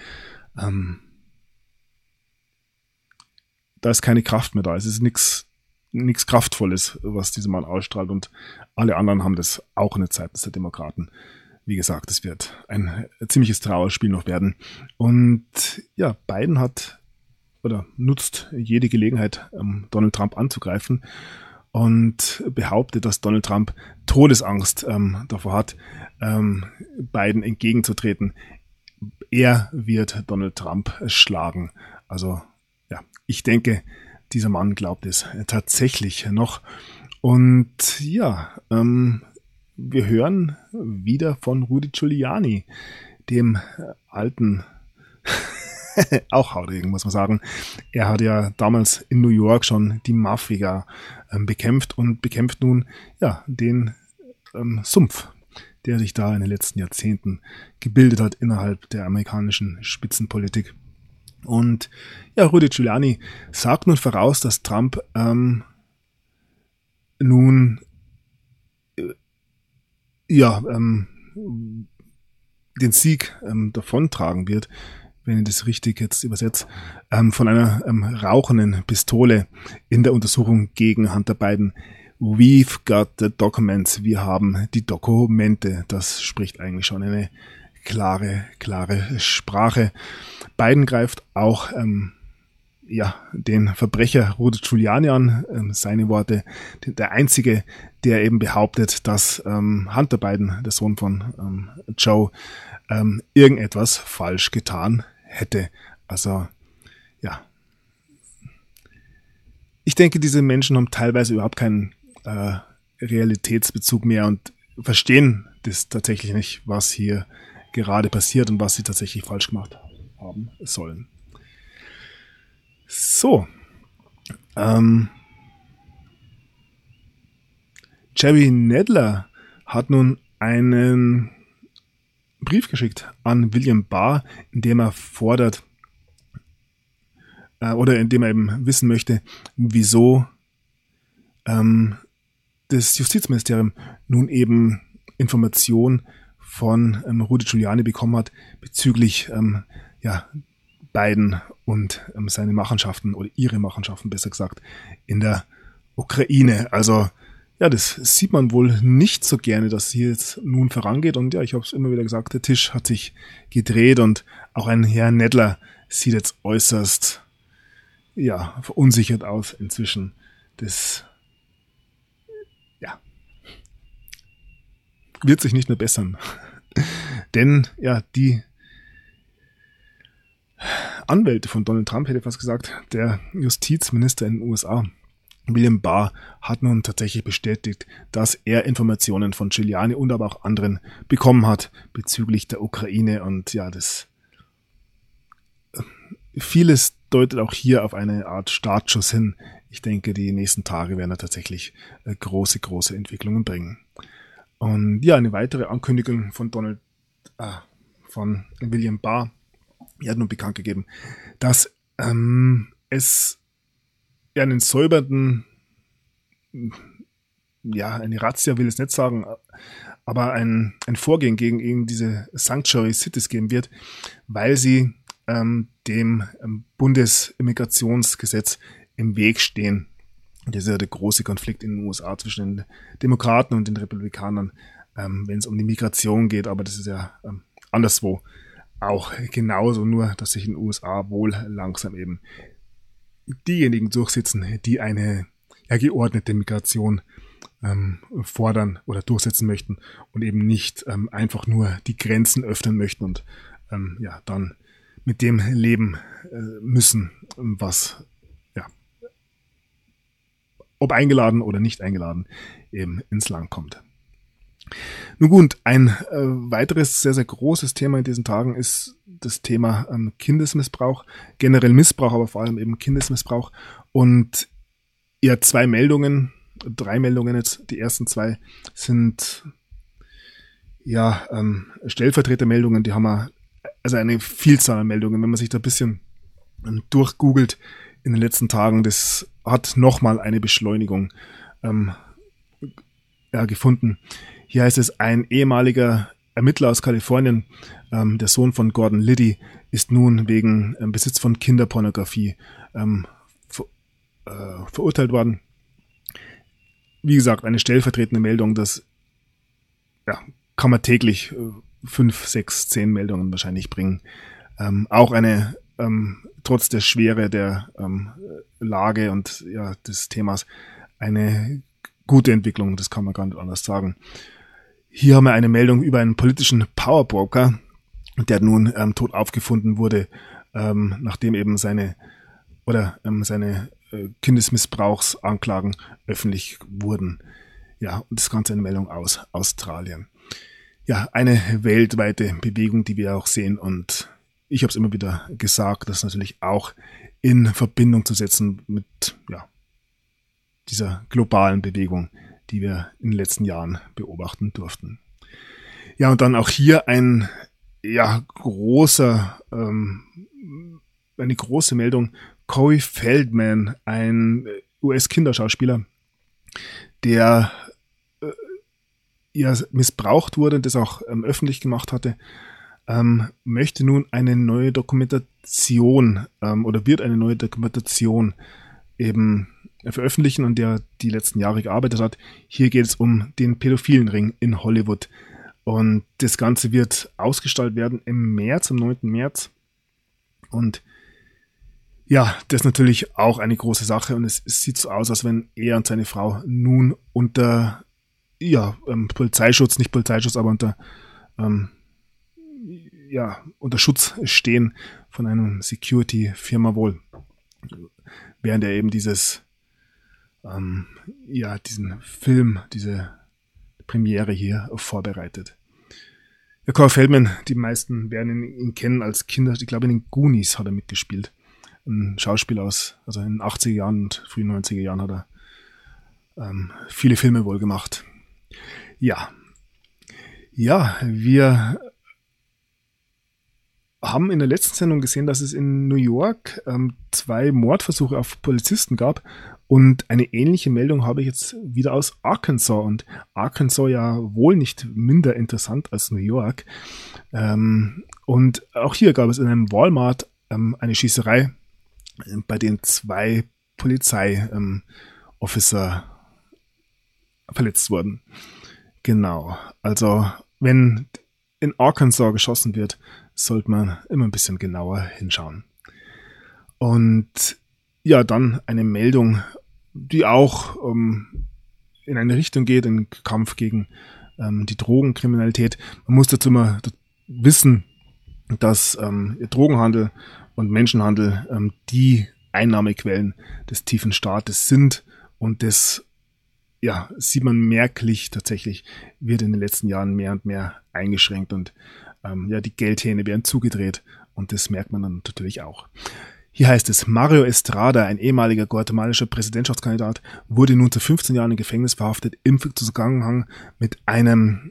Da ist keine Kraft mehr da. Es ist nichts Kraftvolles, was dieser Mann ausstrahlt und alle anderen haben das auch in der Zeit der Demokraten. Wie gesagt, es wird ein ziemliches Trauerspiel noch werden. Und ja, Biden nutzt jede Gelegenheit, Donald Trump anzugreifen und behauptet, dass Donald Trump Todesangst davor hat, Biden entgegenzutreten. Er wird Donald Trump schlagen. Also ja, ich denke, dieser Mann glaubt es tatsächlich noch. Und ja, wir hören wieder von Rudy Giuliani, dem alten auch Haudegen, muss man sagen. Er hat ja damals in New York schon die Mafia bekämpft und bekämpft nun ja den Sumpf, der sich da in den letzten Jahrzehnten gebildet hat innerhalb der amerikanischen Spitzenpolitik. Und ja, Rudy Giuliani sagt nun voraus, dass Trump nun den Sieg davontragen wird, wenn ich das richtig jetzt übersetze, von einer rauchenden Pistole in der Untersuchung gegen Hunter Biden. We've got the documents. Wir haben die Dokumente. Das spricht eigentlich schon eine klare Sprache. Biden greift auch den Verbrecher Rudy Giuliani an. Seine Worte, der einzige, der eben behauptet, dass Hunter Biden, der Sohn von Joe, irgendetwas falsch getan hätte. Also, ja. Ich denke, diese Menschen haben teilweise überhaupt keinen Realitätsbezug mehr und verstehen das tatsächlich nicht, was hier gerade passiert und was sie tatsächlich falsch gemacht haben sollen. So. Jerry Nadler hat nun einen Brief geschickt an William Barr, in dem er fordert oder in dem er eben wissen möchte, wieso das Justizministerium nun eben Informationen von Rudy Giuliani bekommen hat bezüglich Biden und seine Machenschaften oder ihre Machenschaften, besser gesagt, in der Ukraine. Also ja, das sieht man wohl nicht so gerne, dass hier jetzt nun vorangeht. Und ja, ich habe es immer wieder gesagt, der Tisch hat sich gedreht und auch ein Herr Nadler sieht jetzt äußerst verunsichert aus inzwischen. Das wird sich nicht mehr bessern. Denn ja, die Anwälte von Donald Trump, hätte ich fast gesagt, der Justizminister in den USA, William Barr hat nun tatsächlich bestätigt, dass er Informationen von Giuliani und aber auch anderen bekommen hat bezüglich der Ukraine. Und ja, vieles deutet auch hier auf eine Art Startschuss hin. Ich denke, die nächsten Tage werden da tatsächlich große Entwicklungen bringen. Und ja, eine weitere Ankündigung von von William Barr. Er hat nun bekannt gegeben, dass es einen säubernden, eine Razzia will ich nicht sagen, aber ein Vorgehen gegen eben diese Sanctuary Cities geben wird, weil sie dem Bundesimmigrationsgesetz im Weg stehen. Das ist ja der große Konflikt in den USA zwischen den Demokraten und den Republikanern, wenn es um die Migration geht, aber das ist ja anderswo auch genauso, nur dass sich in den USA wohl langsam eben diejenigen durchsetzen, die eine geordnete Migration fordern oder durchsetzen möchten und eben nicht einfach nur die Grenzen öffnen möchten und dann mit dem leben müssen, was ob eingeladen oder nicht eingeladen eben ins Land kommt. Nun gut, ein weiteres sehr, sehr großes Thema in diesen Tagen ist das Thema Kindesmissbrauch, generell Missbrauch, aber vor allem eben Kindesmissbrauch. Und ja, 3 Meldungen jetzt. Die ersten 2 sind Stellvertretermeldungen, die haben wir, also eine Vielzahl an Meldungen, wenn man sich da ein bisschen durchgoogelt in den letzten Tagen, das hat nochmal eine Beschleunigung gefunden. Hier heißt es, ein ehemaliger Ermittler aus Kalifornien, der Sohn von Gordon Liddy, ist nun wegen Besitz von Kinderpornografie verurteilt worden. Wie gesagt, eine stellvertretende Meldung, das kann man täglich 5, 6, 10 Meldungen wahrscheinlich bringen. Auch eine, trotz der Schwere der Lage und des Themas, eine gute Entwicklung, das kann man gar nicht anders sagen. Hier haben wir eine Meldung über einen politischen Powerbroker, der nun tot aufgefunden wurde, nachdem eben seine Kindesmissbrauchsanklagen öffentlich wurden. Ja, und das Ganze eine Meldung aus Australien. Ja, eine weltweite Bewegung, die wir auch sehen, und ich habe es immer wieder gesagt, das natürlich auch in Verbindung zu setzen mit dieser globalen Bewegung, die wir in den letzten Jahren beobachten durften. Ja, und dann auch hier eine große Meldung. Corey Feldman, ein US-Kinderschauspieler, der missbraucht wurde und das auch öffentlich gemacht hatte, möchte nun eine neue Dokumentation oder wird eine neue Dokumentation eben veröffentlichen, an der die letzten Jahre gearbeitet hat. Hier geht es um den pädophilen Ring in Hollywood. Und das Ganze wird ausgestrahlt werden am 9. März. Und ja, das ist natürlich auch eine große Sache. Und es sieht so aus, als wenn er und seine Frau nun unter Polizeischutz, nicht Polizeischutz, aber unter Schutz stehen von einer Security-Firma wohl. Während er eben diesen Film, diese Premiere hier vorbereitet. Ja, Corey Feldman, die meisten werden ihn kennen als Kinder, ich glaube in den Goonies hat er mitgespielt. Ein Schauspieler also in den 80er Jahren und frühen 90er Jahren hat er viele Filme wohl gemacht. Ja, wir haben in der letzten Sendung gesehen, dass es in New York 2 Mordversuche auf Polizisten gab, und eine ähnliche Meldung habe ich jetzt wieder aus Arkansas, und Arkansas ja wohl nicht minder interessant als New York. Und auch hier gab es in einem Walmart eine Schießerei, bei denen 2 Polizei-Officer verletzt wurden. Genau, also wenn in Arkansas geschossen wird, sollte man immer ein bisschen genauer hinschauen. Und ja, dann eine Meldung, die auch in eine Richtung geht, im Kampf gegen die Drogenkriminalität. Man muss dazu mal wissen, dass Drogenhandel und Menschenhandel die Einnahmequellen des tiefen Staates sind Und das sieht man merklich tatsächlich, wird in den letzten Jahren mehr und mehr eingeschränkt und die Geldhähne werden zugedreht und das merkt man dann natürlich auch. Hier heißt es, Mario Estrada, ein ehemaliger guatemalischer Präsidentschaftskandidat, wurde nun zu 15 Jahren im Gefängnis verhaftet im Zusammenhang mit einer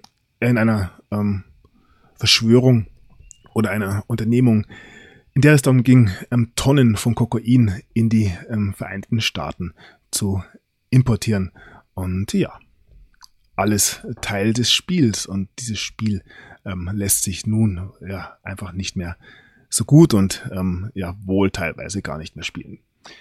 Verschwörung oder einer Unternehmung, in der es darum ging, Tonnen von Kokain in die Vereinigten Staaten zu importieren. Und alles Teil des Spiels. Und dieses Spiel lässt sich nun einfach nicht mehr so gut und wohl teilweise gar nicht mehr spielen.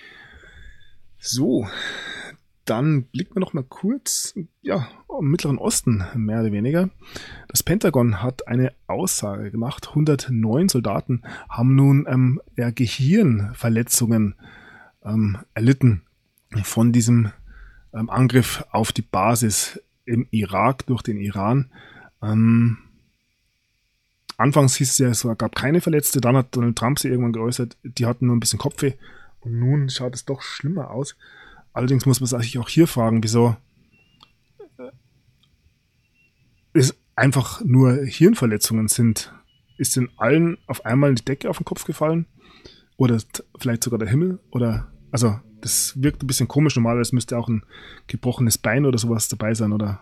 So, dann blicken wir noch mal kurz im Mittleren Osten, mehr oder weniger. Das Pentagon hat eine Aussage gemacht, 109 Soldaten haben nun Gehirnverletzungen erlitten von diesem Angriff auf die Basis im Irak durch den Iran. Anfangs hieß es ja, es gab keine Verletzte, dann hat Donald Trump sie irgendwann geäußert, die hatten nur ein bisschen Kopfweh und nun schaut es doch schlimmer aus. Allerdings muss man sich auch hier fragen, wieso es einfach nur Hirnverletzungen sind. Ist denn allen auf einmal die Decke auf den Kopf gefallen? Oder vielleicht sogar der Himmel? Also das wirkt ein bisschen komisch. Normalerweise müsste auch ein gebrochenes Bein oder sowas dabei sein oder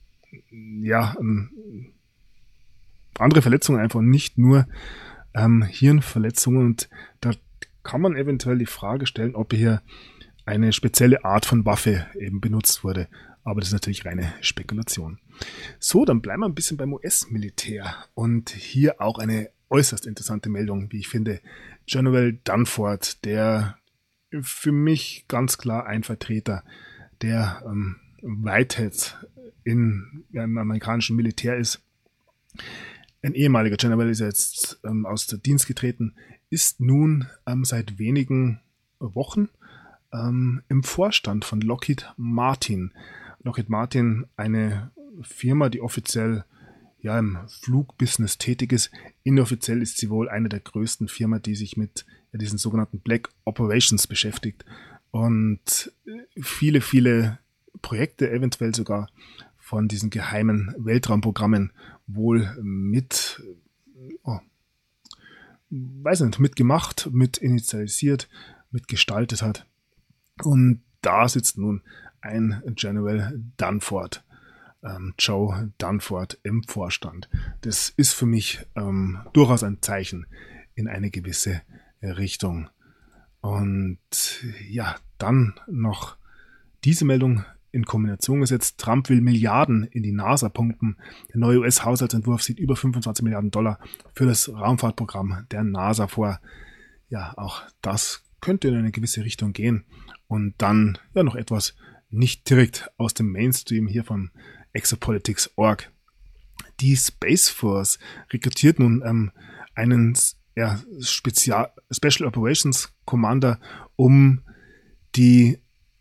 andere Verletzungen einfach, nicht nur Hirnverletzungen. Und da kann man eventuell die Frage stellen, ob hier eine spezielle Art von Waffe eben benutzt wurde. Aber das ist natürlich reine Spekulation. So, dann bleiben wir ein bisschen beim US-Militär. Und hier auch eine äußerst interessante Meldung, wie ich finde. General Dunford, der für mich ganz klar ein Vertreter der Whiteheads im amerikanischen Militär ist. Ein ehemaliger General ist jetzt aus der Dienst getreten, ist nun seit wenigen Wochen im Vorstand von Lockheed Martin. Lockheed Martin, eine Firma, die offiziell im Flugbusiness tätig ist. Inoffiziell ist sie wohl eine der größten Firmen, die sich mit diesen sogenannten Black Operations beschäftigt und viele, viele Projekte, eventuell sogar von diesen geheimen Weltraumprogrammen wohl mitgemacht, mit initialisiert, mitgestaltet hat. Und da sitzt nun ein General Dunford, Joe Dunford im Vorstand. Das ist für mich durchaus ein Zeichen in eine gewisse Richtung. Und dann noch diese Meldung in Kombination gesetzt. Trump will Milliarden in die NASA pumpen. Der neue US-Haushaltsentwurf sieht über 25 Milliarden Dollar für das Raumfahrtprogramm der NASA vor. Ja, auch das könnte in eine gewisse Richtung gehen. Und dann noch etwas nicht direkt aus dem Mainstream hier von Exopolitics.org. Die Space Force rekrutiert nun einen Special Operations Commander, um die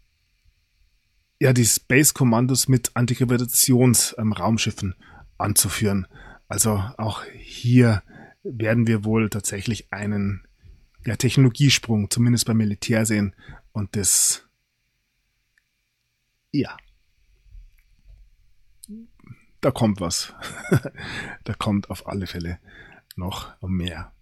Space Kommandos mit Antigravitations-Raumschiffen anzuführen. Also auch hier werden wir wohl tatsächlich einen Technologiesprung, zumindest beim Militär, sehen. Und das, da kommt was. Da kommt auf alle Fälle noch mehr.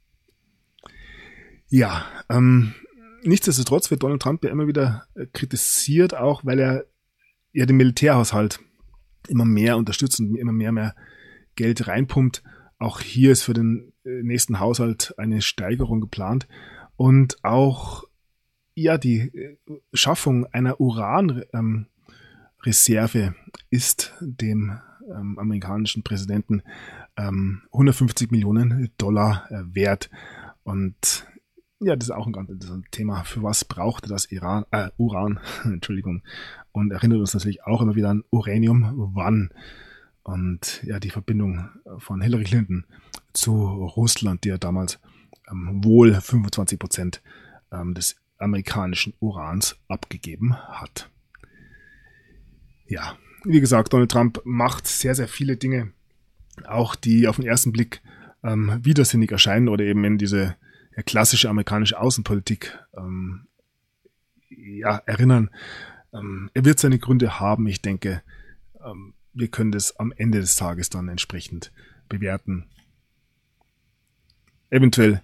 Ja, nichtsdestotrotz wird Donald Trump ja immer wieder kritisiert, auch weil er den Militärhaushalt immer mehr unterstützt und immer mehr Geld reinpumpt. Auch hier ist für den nächsten Haushalt eine Steigerung geplant und auch die Schaffung einer Uranreserve ist dem amerikanischen Präsidenten 150 Millionen Dollar wert. Und das ist auch ein ganz interessantes Thema. Für was brauchte das Uran? Entschuldigung. Und erinnert uns natürlich auch immer wieder an Uranium One. Und die Verbindung von Hillary Clinton zu Russland, die ja damals wohl 25% des amerikanischen Urans abgegeben hat. Ja, wie gesagt, Donald Trump macht sehr, sehr viele Dinge, auch die auf den ersten Blick widersinnig erscheinen oder eben in diese klassische amerikanische Außenpolitik erinnern. Er wird seine Gründe haben. Ich denke, wir können das am Ende des Tages dann entsprechend bewerten. Eventuell,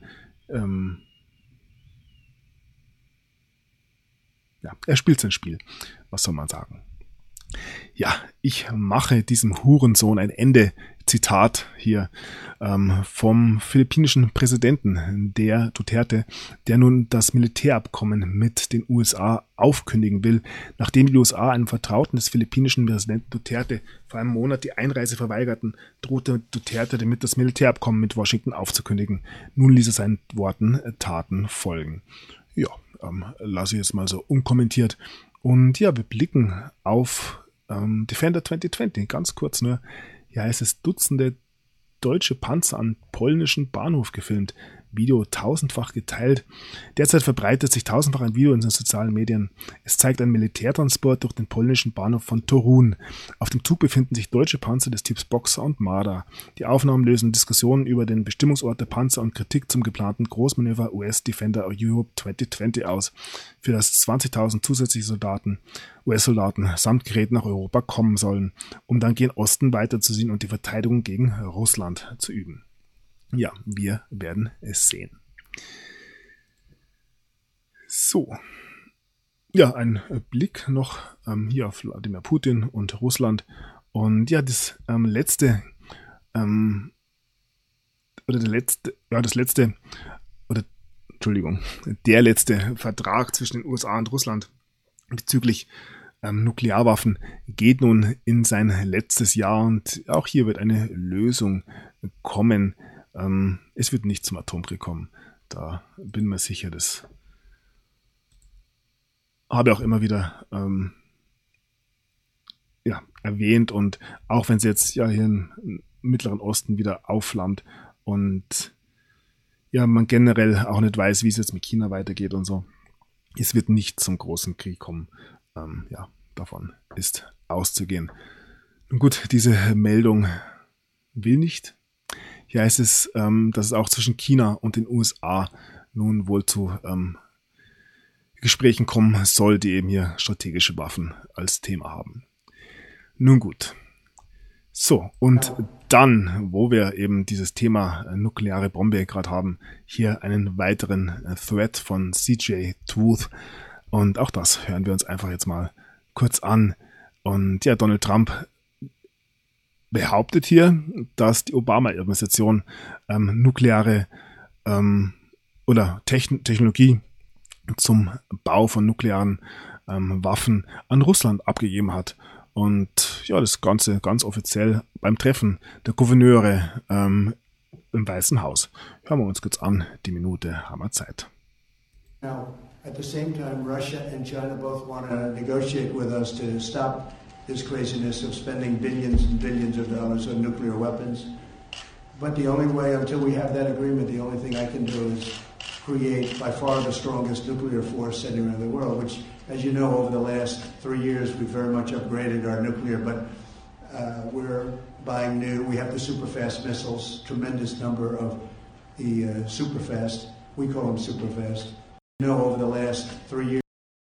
er spielt sein Spiel. Was soll man sagen? Ja, ich mache diesem Hurensohn ein Ende. Zitat hier vom philippinischen Präsidenten, der Duterte, der nun das Militärabkommen mit den USA aufkündigen will, nachdem die USA einem Vertrauten des philippinischen Präsidenten Duterte vor einem Monat die Einreise verweigerten, drohte Duterte damit, das Militärabkommen mit Washington aufzukündigen. Nun ließ er seinen Worten Taten folgen. Ja, lasse ich jetzt mal so unkommentiert. Und ja, wir blicken auf Defender 2020, ganz kurz nur. Hier heißt es, Dutzende deutsche Panzer an polnischen Bahnhof gefilmt. Video tausendfach geteilt. Derzeit verbreitet sich tausendfach ein Video in den sozialen Medien. Es zeigt einen Militärtransport durch den polnischen Bahnhof von Torun. Auf dem Zug befinden sich deutsche Panzer des Typs Boxer und Marder. Die Aufnahmen lösen Diskussionen über den Bestimmungsort der Panzer und Kritik zum geplanten Großmanöver US Defender Europe 2020 aus, für das 20.000 zusätzliche US-Soldaten samt Gerät nach Europa kommen sollen, um dann gen Osten weiterzuziehen und die Verteidigung gegen Russland zu üben. Ja, wir werden es sehen. So. Ja, ein Blick noch hier auf Wladimir Putin und Russland. Und ja, das letzte der letzte Vertrag zwischen den USA und Russland bezüglich Nuklearwaffen geht nun in sein letztes Jahr und auch hier wird eine Lösung kommen. Es wird nicht zum Atomkrieg kommen. Da bin mir sicher, das habe ich auch immer wieder erwähnt. Und auch wenn es jetzt ja hier im Mittleren Osten wieder aufflammt und ja man generell auch nicht weiß, wie es jetzt mit China weitergeht und so, es wird nicht zum großen Krieg kommen. Davon ist auszugehen. Nun gut, diese Meldung will nicht. Hier heißt es, dass es auch zwischen China und den USA nun wohl zu Gesprächen kommen soll, die eben hier strategische Waffen als Thema haben. Nun gut. So, und dann, wo wir eben dieses Thema nukleare Bombe gerade haben, hier einen weiteren Thread von CJ Truth. Und auch das hören wir uns einfach jetzt mal kurz an. Und ja, Donald Trump behauptet hier, dass die Obama-Administration nukleare oder Technologie zum Bau von nuklearen Waffen an Russland abgegeben hat. Und ja, das Ganze ganz offiziell beim Treffen der Gouverneure im Weißen Haus. Hören wir uns kurz an, die Minute haben wir Zeit. Now, at the same time, Russia and China both want to negotiate with us to stop this craziness of spending billions and billions of dollars on nuclear weapons. But the only way, until we have that agreement, the only thing I can do is create by far the strongest nuclear force anywhere in the world, which, as you know, over the last 3 years, we've very much upgraded our nuclear, but we're buying new. We have the super-fast missiles, tremendous number of the super-fast. We call them super-fast. You know, over the last 3 years,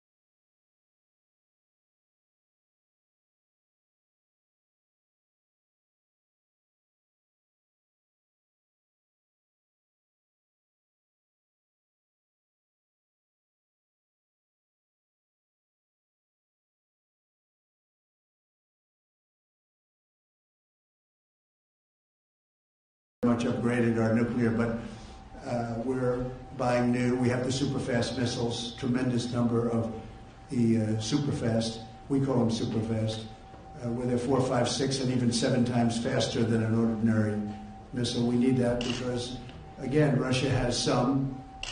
much upgraded our nuclear, but we're buying new. We have the super-fast missiles, tremendous number of the super-fast. We call them super-fast, where they're 4, 5, 6, and even 7 times faster than an ordinary missile. We need that because, again, Russia has some.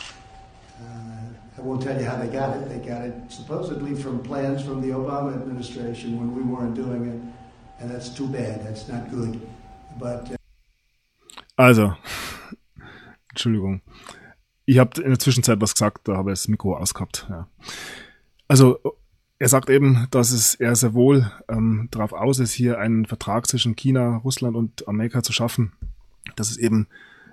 I won't tell you how they got it. They got it supposedly from plans from the Obama administration when we weren't doing it, and that's too bad. That's not good. But also, Entschuldigung. Ich habe in der Zwischenzeit was gesagt, da habe ich das Mikro ausgehabt. Ja. Also, er sagt eben, dass er sehr wohl darauf aus ist, hier einen Vertrag zwischen China, Russland und Amerika zu schaffen, dass es eben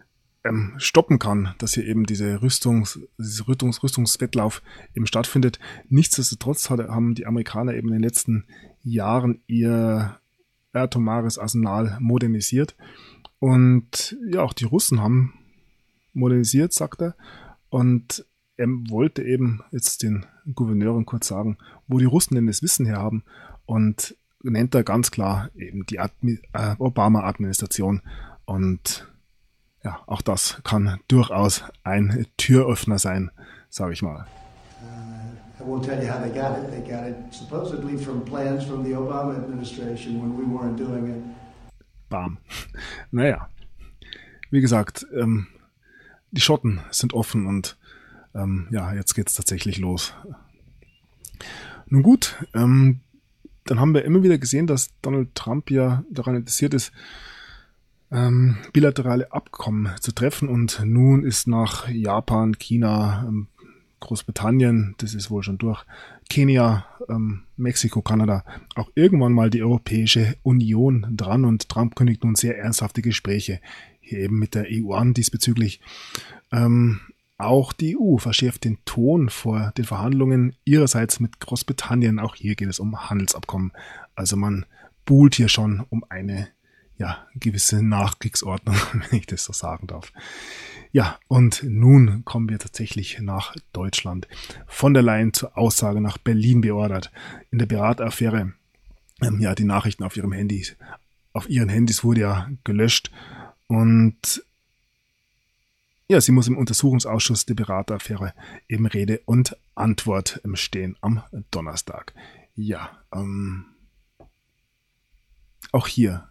stoppen kann, dass hier eben dieser Rüstungswettlauf eben stattfindet. Nichtsdestotrotz haben die Amerikaner eben in den letzten Jahren ihr atomares Arsenal modernisiert. Und ja, auch die Russen haben modernisiert, sagt er. Und er wollte eben jetzt den Gouverneuren kurz sagen, wo die Russen denn das Wissen her haben. Und nennt er ganz klar eben die Obama-Administration. Und ja, auch das kann durchaus ein Türöffner sein, sage ich mal. I won't tell you how they got it. They got it supposedly from plans from the Obama administration when we weren't doing it. Bam. Naja, wie gesagt, die Schotten sind offen und ja, jetzt geht's tatsächlich los. Nun gut, dann haben wir immer wieder gesehen, dass Donald Trump ja daran interessiert ist, bilaterale Abkommen zu treffen, und nun ist nach Japan, China, Großbritannien, das ist wohl schon durch, Kenia, Mexiko, Kanada, auch irgendwann mal die Europäische Union dran, und Trump kündigt nun sehr ernsthafte Gespräche hier eben mit der EU an diesbezüglich. Auch die EU verschärft den Ton vor den Verhandlungen ihrerseits mit Großbritannien. Auch hier geht es um Handelsabkommen. Also man buhlt hier schon um eine gewisse Nachkriegsordnung, wenn ich das so sagen darf. Ja, und nun kommen wir tatsächlich nach Deutschland. Von der Leyen zur Aussage nach Berlin beordert. In der Berater-Affäre, die Nachrichten auf ihren Handys wurde ja gelöscht, und ja, sie muss im Untersuchungsausschuss der Berater-Affäre eben Rede und Antwort stehen am Donnerstag. Ja, auch hier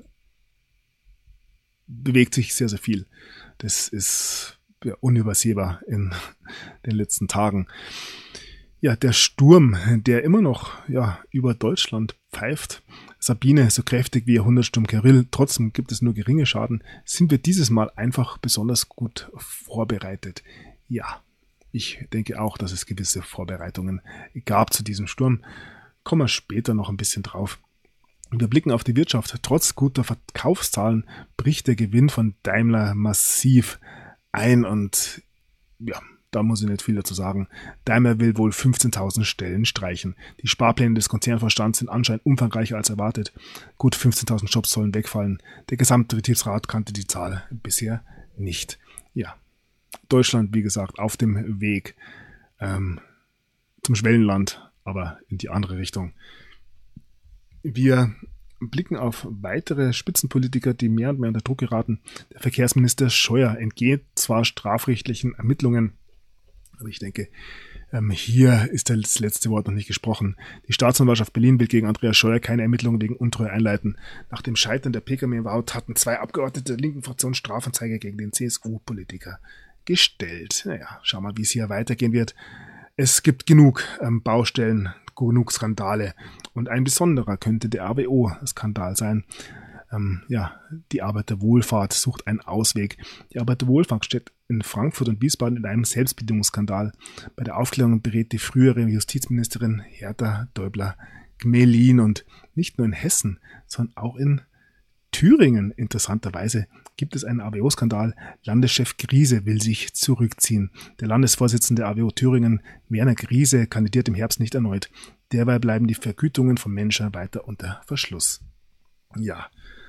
bewegt sich sehr, sehr viel. Das ist unübersehbar in den letzten Tagen. Ja, der Sturm, der immer noch über Deutschland pfeift. Sabine, so kräftig wie Jahrhundertsturm Kyrill, trotzdem gibt es nur geringe Schaden. Sind wir dieses Mal einfach besonders gut vorbereitet? Ja, ich denke auch, dass es gewisse Vorbereitungen gab zu diesem Sturm. Kommen wir später noch ein bisschen drauf. Wir blicken auf die Wirtschaft. Trotz guter Verkaufszahlen bricht der Gewinn von Daimler massiv ein, und ja, da muss ich nicht viel dazu sagen. Daimler will wohl 15.000 Stellen streichen. Die Sparpläne des Konzernvorstands sind anscheinend umfangreicher als erwartet. Gut 15.000 Jobs sollen wegfallen. Der gesamte Betriebsrat kannte die Zahl bisher nicht. Ja, Deutschland, wie gesagt, auf dem Weg zum Schwellenland, aber in die andere Richtung. Wir blicken auf weitere Spitzenpolitiker, die mehr und mehr unter Druck geraten. Der Verkehrsminister Scheuer entgeht zwar strafrechtlichen Ermittlungen, aber ich denke, hier ist das letzte Wort noch nicht gesprochen. Die Staatsanwaltschaft Berlin will gegen Andreas Scheuer keine Ermittlungen wegen Untreue einleiten. Nach dem Scheitern der Pkw-Maut hatten 2 Abgeordnete der linken Fraktion Strafanzeige gegen den CSU-Politiker gestellt. Naja, schauen wir mal, wie es hier weitergehen wird. Es gibt genug Baustellen, genug Skandale, und ein besonderer könnte der AWO-Skandal sein. Die Arbeiterwohlfahrt sucht einen Ausweg. Die Arbeiterwohlfahrt steckt in Frankfurt und Wiesbaden in einem Selbstbedienungsskandal. Bei der Aufklärung berät die frühere Justizministerin Hertha Däubler-Gmelin, und nicht nur in Hessen, sondern auch in Thüringen, interessanterweise, gibt es einen AWO-Skandal. Landeschef Griese will sich zurückziehen. Der Landesvorsitzende der AWO Thüringen, Werner Griese, kandidiert im Herbst nicht erneut. Derweil bleiben die Vergütungen von Menschen weiter unter Verschluss. Ja,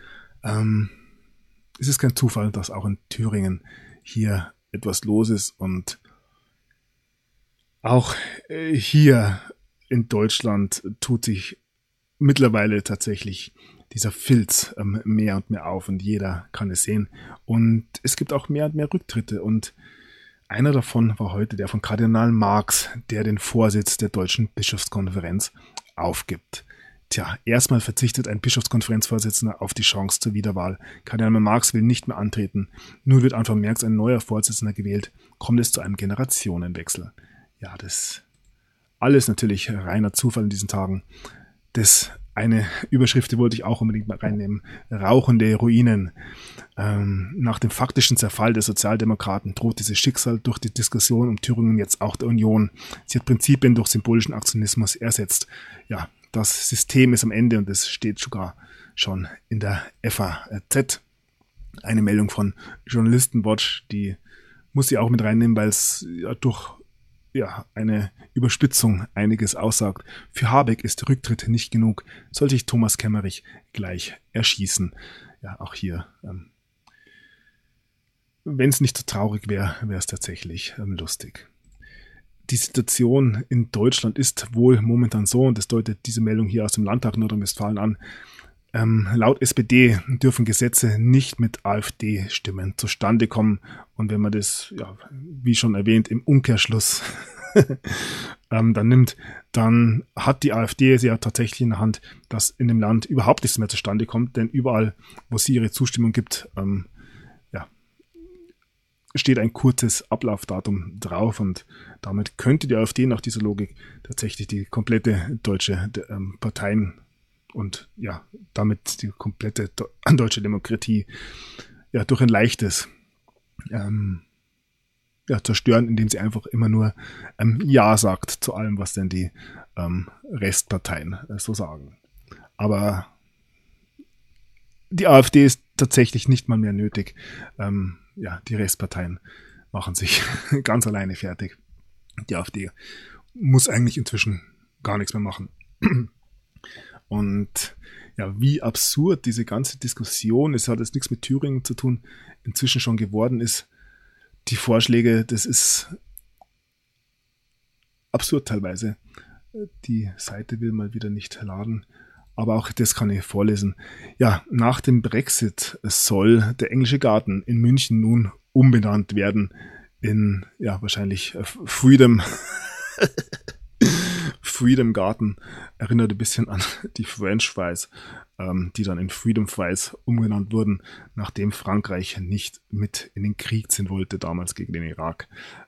es ist kein Zufall, dass auch in Thüringen hier etwas los ist, und auch hier in Deutschland tut sich mittlerweile tatsächlich dieser Filz mehr und mehr auf, und jeder kann es sehen. Und es gibt auch mehr und mehr Rücktritte, und einer davon war heute der von Kardinal Marx, der den Vorsitz der Deutschen Bischofskonferenz aufgibt. Tja, erstmal verzichtet ein Bischofskonferenzvorsitzender auf die Chance zur Wiederwahl. Kardinal Marx will nicht mehr antreten. Nun wird Anfang März ein neuer Vorsitzender gewählt. Kommt es zu einem Generationenwechsel. Ja, das alles natürlich reiner Zufall in diesen Tagen. Eine Überschrift, die wollte ich auch unbedingt mal reinnehmen. Rauchende Ruinen. Nach dem faktischen Zerfall der Sozialdemokraten droht dieses Schicksal durch die Diskussion um Thüringen jetzt auch der Union. Sie hat Prinzipien durch symbolischen Aktionismus ersetzt. Ja, das System ist am Ende, und es steht sogar schon in der FAZ. eine Meldung von Journalistenwatch, die muss ich auch mit reinnehmen, weil es ja durch eine Überspitzung einiges aussagt. Für Habeck ist Rücktritt nicht genug, soll sich Thomas Kemmerich gleich erschießen. Ja, auch hier, wenn es nicht so traurig wäre, wäre es tatsächlich lustig. Die Situation in Deutschland ist wohl momentan so, und das deutet diese Meldung hier aus dem Landtag Nordrhein-Westfalen an, laut SPD dürfen Gesetze nicht mit AfD-Stimmen zustande kommen. Und wenn man das, wie schon erwähnt, im Umkehrschluss dann nimmt, dann hat die AfD es ja tatsächlich in der Hand, dass in dem Land überhaupt nichts mehr zustande kommt. Denn überall, wo sie ihre Zustimmung gibt, steht ein kurzes Ablaufdatum drauf. Und damit könnte die AfD nach dieser Logik tatsächlich die komplette deutsche Parteien und damit die komplette deutsche Demokratie durch ein leichtes zerstören, indem sie einfach immer nur Ja sagt zu allem, was denn die Restparteien so sagen. Aber die AfD ist tatsächlich nicht mal mehr nötig. Die Restparteien machen sich ganz alleine fertig. Die AfD muss eigentlich inzwischen gar nichts mehr machen. Und wie absurd diese ganze Diskussion, es hat jetzt nichts mit Thüringen zu tun, inzwischen schon geworden ist. Die Vorschläge, das ist absurd teilweise. Die Seite will mal wieder nicht laden, aber auch das kann ich vorlesen. Ja, nach dem Brexit soll der Englische Garten in München nun umbenannt werden in, wahrscheinlich Freedom Garden. Erinnert ein bisschen an die French Fries, die dann in Freedom Fries umgenannt wurden, nachdem Frankreich nicht mit in den Krieg ziehen wollte, damals gegen den Irak.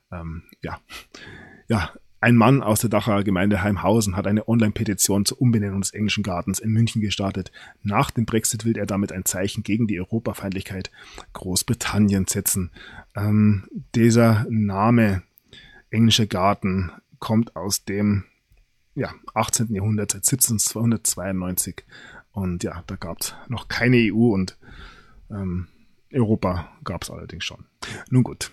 Ein Mann aus der Dacher Gemeinde Heimhausen hat eine Online-Petition zur Umbenennung des Englischen Gartens in München gestartet. Nach dem Brexit will er damit ein Zeichen gegen die Europafeindlichkeit Großbritanniens setzen. Dieser Name Englischer Garten kommt aus dem 18. Jahrhundert, seit 1792. Und da gab es noch keine EU und Europa gab es allerdings schon. Nun gut.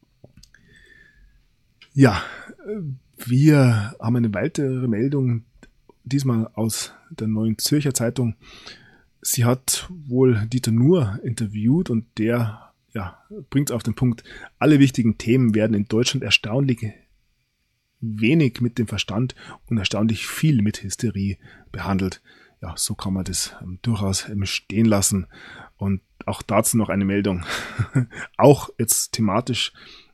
Ja, wir haben eine weitere Meldung, diesmal aus der Neuen Zürcher Zeitung. Sie hat wohl Dieter Nuhr interviewt und der bringt es auf den Punkt, alle wichtigen Themen werden in Deutschland erstaunlich wenig mit dem Verstand und erstaunlich viel mit Hysterie behandelt. Ja, so kann man das durchaus stehen lassen. Und auch dazu noch eine Meldung. Auch jetzt thematisch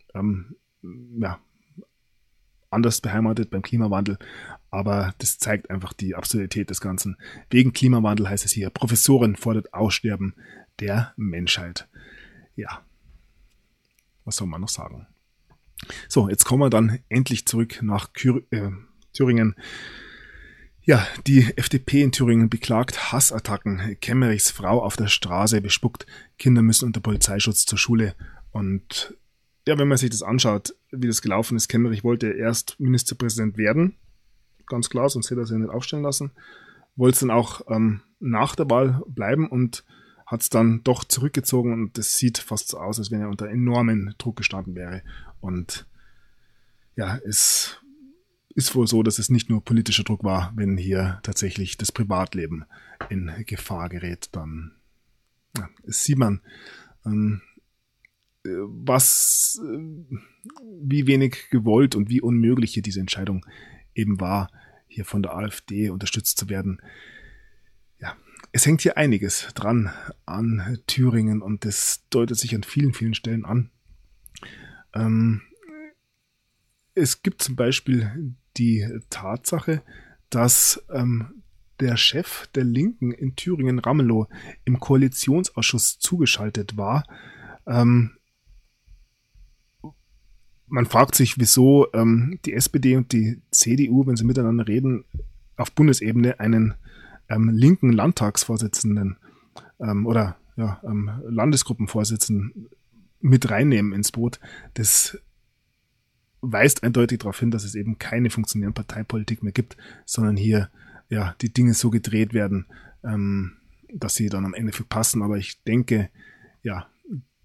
anders beheimatet beim Klimawandel, aber das zeigt einfach die Absurdität des Ganzen. Wegen Klimawandel heißt es hier, Professorin fordert Aussterben der Menschheit. Ja, was soll man noch sagen? So, jetzt kommen wir dann endlich zurück nach Thüringen. Ja, die FDP in Thüringen beklagt Hassattacken. Kemmerichs Frau auf der Straße bespuckt. Kinder müssen unter Polizeischutz zur Schule. Und wenn man sich das anschaut, wie das gelaufen ist, Kemmerich wollte erst Ministerpräsident werden. Ganz klar, sonst hätte er sich nicht aufstellen lassen. Wollte es dann auch nach der Wahl bleiben und hat es dann doch zurückgezogen. Und das sieht fast so aus, als wenn er unter enormen Druck gestanden wäre. Und es ist wohl so, dass es nicht nur politischer Druck war, wenn hier tatsächlich das Privatleben in Gefahr gerät. Dann sieht man, wie wenig gewollt und wie unmöglich hier diese Entscheidung eben war, hier von der AfD unterstützt zu werden. Ja, es hängt hier einiges dran an Thüringen und das deutet sich an vielen, vielen Stellen an. Es gibt zum Beispiel die Tatsache, dass der Chef der Linken in Thüringen, Ramelow, im Koalitionsausschuss zugeschaltet war. Man fragt sich, wieso die SPD und die CDU, wenn sie miteinander reden, auf Bundesebene einen linken Landtagsvorsitzenden Landesgruppenvorsitzenden mit reinnehmen ins Boot. Das weist eindeutig darauf hin, dass es eben keine funktionierende Parteipolitik mehr gibt, sondern hier die Dinge so gedreht werden, dass sie dann am Ende passen. Aber ich denke,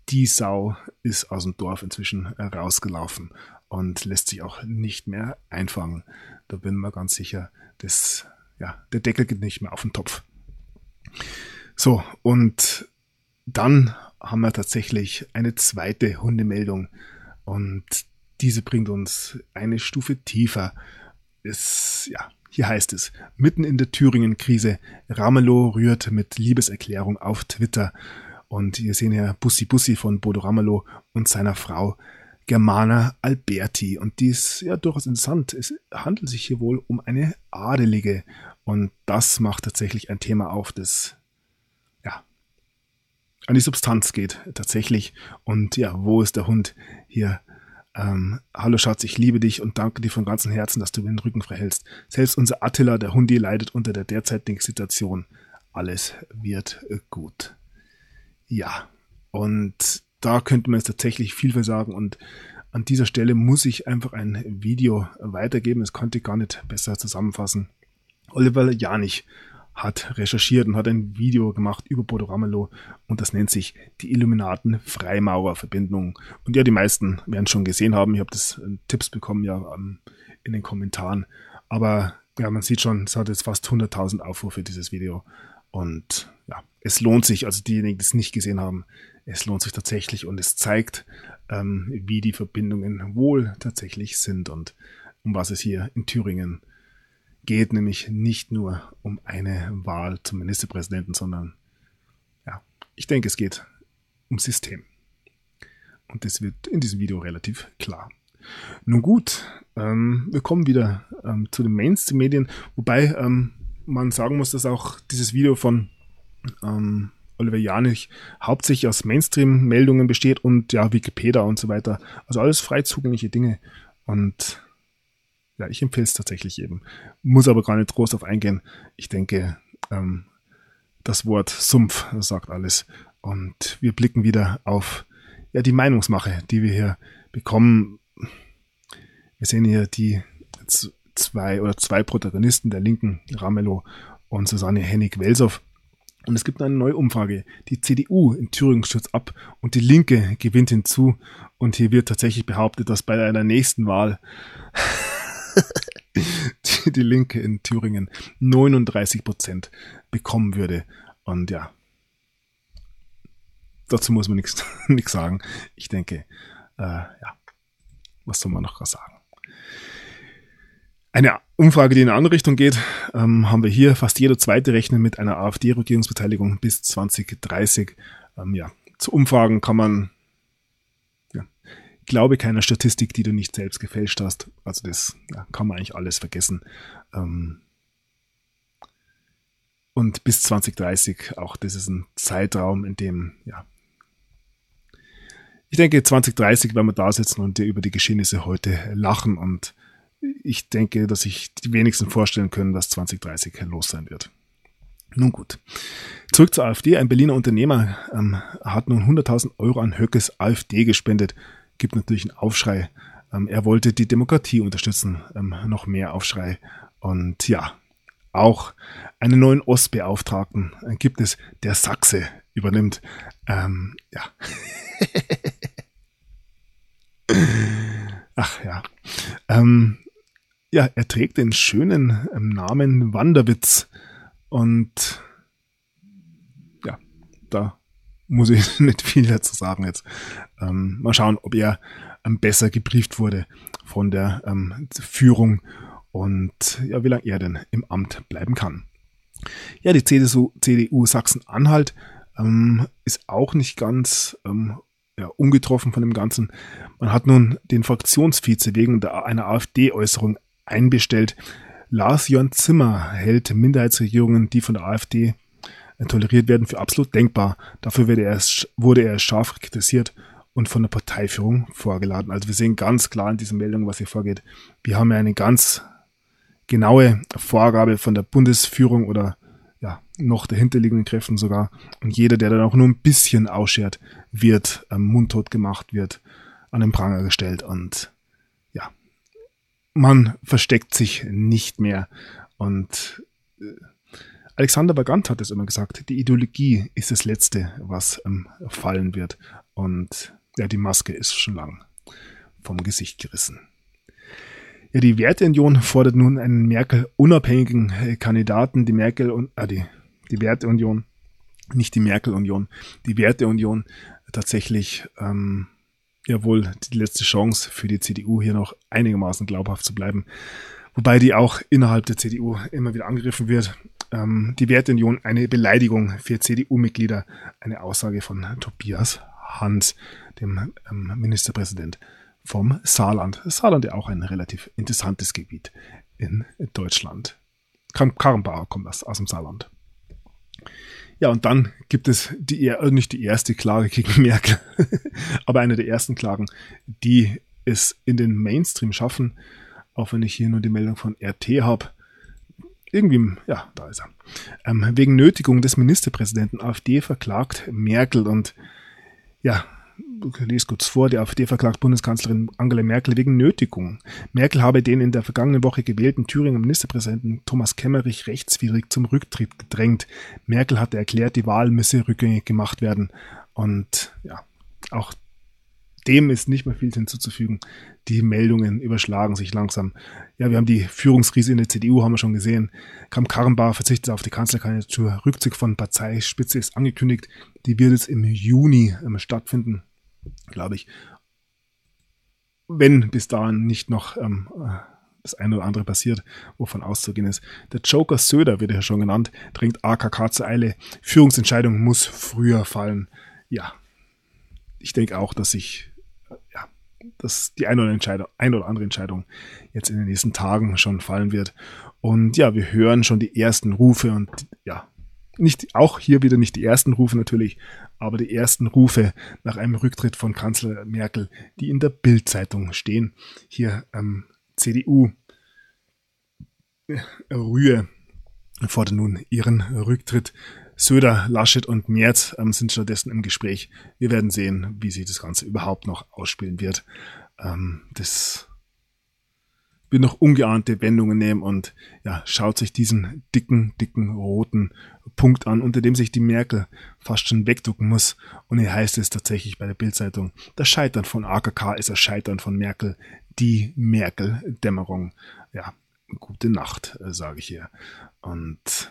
die Sau ist aus dem Dorf inzwischen rausgelaufen und lässt sich auch nicht mehr einfangen. Da bin ich mir ganz sicher, der Deckel geht nicht mehr auf den Topf. So, und dann haben wir tatsächlich eine zweite Hundemeldung und diese bringt uns eine Stufe tiefer. Hier heißt es, mitten in der Thüringen-Krise, Ramelow rührt mit Liebeserklärung auf Twitter. Und wir sehen hier Bussi Bussi von Bodo Ramelow und seiner Frau Germana Alberti. Und die ist ja durchaus interessant. Es handelt sich hier wohl um eine Adelige. Und das macht tatsächlich ein Thema auf, das an die Substanz geht tatsächlich. Und ja, wo ist der Hund hier? Hallo Schatz, ich liebe dich und danke dir von ganzem Herzen, dass du mir den Rücken frei hältst. Selbst unser Attila, der Hundi, leidet unter der derzeitigen Situation. Alles wird gut. Ja, und da könnte man jetzt tatsächlich viel für sagen und an dieser Stelle muss ich einfach ein Video weitergeben. Das konnte ich gar nicht besser zusammenfassen. Oliver Janich hat recherchiert und hat ein Video gemacht über Bodo Ramelow und das nennt sich die Illuminaten-Freimaurer-Verbindung. Und ja, die meisten werden es schon gesehen haben. Ich habe das Tipps bekommen in den Kommentaren. Aber ja, man sieht schon, es hat jetzt fast 100.000 Aufrufe, dieses Video. Und ja, es lohnt sich, also diejenigen, die es nicht gesehen haben, es lohnt sich tatsächlich und es zeigt, wie die Verbindungen wohl tatsächlich sind und um was es hier in Thüringen geht, nämlich nicht nur um eine Wahl zum Ministerpräsidenten, sondern ja, ich denke, es geht um System. Und das wird in diesem Video relativ klar. Nun gut, wir kommen wieder zu den Mainstream-Medien, wobei man sagen muss, dass auch dieses Video von Oliver Janich hauptsächlich aus Mainstream-Meldungen besteht und ja, Wikipedia und so weiter. Also alles frei zugängliche Dinge und ja, ich empfehle es tatsächlich eben. Muss aber gar nicht groß darauf eingehen. Ich denke, das Wort Sumpf sagt alles. Und wir blicken wieder auf die Meinungsmache, die wir hier bekommen. Wir sehen hier die zwei Protagonisten der Linken, Ramelow und Susanne Hennig-Welsow. Und es gibt eine neue Umfrage. Die CDU in Thüringen stürzt ab und die Linke gewinnt hinzu. Und hier wird tatsächlich behauptet, dass bei einer nächsten Wahl die Linke in Thüringen 39% bekommen würde. Und ja, dazu muss man nichts sagen. Ich denke, was soll man noch sagen? Eine Umfrage, die in eine andere Richtung geht, haben wir hier. Fast jeder Zweite rechnet mit einer AfD-Regierungsbeteiligung bis 2030. Zu Umfragen kann man glaube keiner Statistik, die du nicht selbst gefälscht hast. Also das kann man eigentlich alles vergessen. Und bis 2030, auch das ist ein Zeitraum, in dem, ich denke 2030 werden wir da sitzen und über die Geschehnisse heute lachen und ich denke, dass sich die wenigsten vorstellen können, was 2030 los sein wird. Nun gut, zurück zur AfD. Ein Berliner Unternehmer hat nun 100.000 Euro an Höckes AfD gespendet. Gibt natürlich einen Aufschrei. Er wollte die Demokratie unterstützen. Noch mehr Aufschrei. Und ja, auch einen neuen Ostbeauftragten gibt es, der Sachse übernimmt. Ach ja. Er trägt den schönen Namen Wanderwitz. Und ja, da muss ich nicht viel dazu sagen jetzt. Mal schauen, ob er besser gebrieft wurde von der Führung und ja, wie lange er denn im Amt bleiben kann. Ja, die CDU Sachsen-Anhalt ist auch nicht ganz ungetroffen von dem Ganzen. Man hat nun den Fraktionsvize wegen einer AfD-Äußerung einbestellt. Lars-Jörn Zimmer hält Minderheitsregierungen, die von der AfD toleriert werden, für absolut denkbar. Dafür wurde er scharf kritisiert und von der Parteiführung vorgeladen. Also wir sehen ganz klar in dieser Meldung, was hier vorgeht. Wir haben ja eine ganz genaue Vorgabe von der Bundesführung oder noch dahinterliegenden Kräften sogar. Und jeder, der dann auch nur ein bisschen ausschert, wird mundtot gemacht, wird an den Pranger gestellt und man versteckt sich nicht mehr und Alexander Vagant hat es immer gesagt, die Ideologie ist das Letzte, was fallen wird. Und ja, die Maske ist schon lang vom Gesicht gerissen. Ja, die Werteunion fordert nun einen Merkel-unabhängigen Kandidaten, die Werteunion, nicht die Merkel-Union, die Werteunion tatsächlich wohl die letzte Chance für die CDU hier noch einigermaßen glaubhaft zu bleiben. Wobei die auch innerhalb der CDU immer wieder angegriffen wird. Die Werteunion eine Beleidigung für CDU-Mitglieder, eine Aussage von Tobias Hans, dem Ministerpräsident vom Saarland. Das Saarland ja auch ein relativ interessantes Gebiet in Deutschland. Karrenbauer kommt aus dem Saarland. Ja, und dann gibt es nicht die erste Klage gegen Merkel, aber eine der ersten Klagen, die es in den Mainstream schaffen, auch wenn ich hier nur die Meldung von RT habe. Irgendwie, ja, da ist er. Wegen Nötigung des Ministerpräsidenten AfD verklagt Merkel und ja, ich lese kurz vor, die AfD verklagt Bundeskanzlerin Angela Merkel wegen Nötigung. Merkel habe den in der vergangenen Woche gewählten Thüringer Ministerpräsidenten Thomas Kemmerich rechtswidrig zum Rücktritt gedrängt. Merkel hatte erklärt, die Wahl müsse rückgängig gemacht werden. Und ja, auch dem ist nicht mehr viel hinzuzufügen. Die Meldungen überschlagen sich langsam. Ja, wir haben die Führungskrise in der CDU, haben wir schon gesehen. Kramp-Karrenbauer verzichtet auf die Kanzlerkandidatur. Rückzug von Parteispitze ist angekündigt. Die wird jetzt im Juni stattfinden, glaube ich. Wenn bis dahin nicht noch das eine oder andere passiert, wovon auszugehen ist. Der Joker Söder, wird ja schon genannt, drängt AKK zur Eile. Führungsentscheidung muss früher fallen. Ja, ich denke auch, dass die eine oder andere Entscheidung jetzt in den nächsten Tagen schon fallen wird. Und ja, wir hören schon die ersten Rufe und ja, auch hier wieder nicht die ersten Rufe natürlich, aber die ersten Rufe nach einem Rücktritt von Kanzler Merkel, die in der Bild-Zeitung stehen. Hier CDU Rühe fordert nun ihren Rücktritt. Söder, Laschet und Merz sind stattdessen im Gespräch. Wir werden sehen, wie sich das Ganze überhaupt noch ausspielen wird. Das wird noch ungeahnte Wendungen nehmen und ja, schaut sich diesen dicken, roten Punkt an, unter dem sich die Merkel fast schon wegducken muss. Und hier heißt es tatsächlich bei der Bild-Zeitung, das Scheitern von AKK ist das Scheitern von Merkel, die Merkel-Dämmerung. Ja, gute Nacht, sage ich hier. Und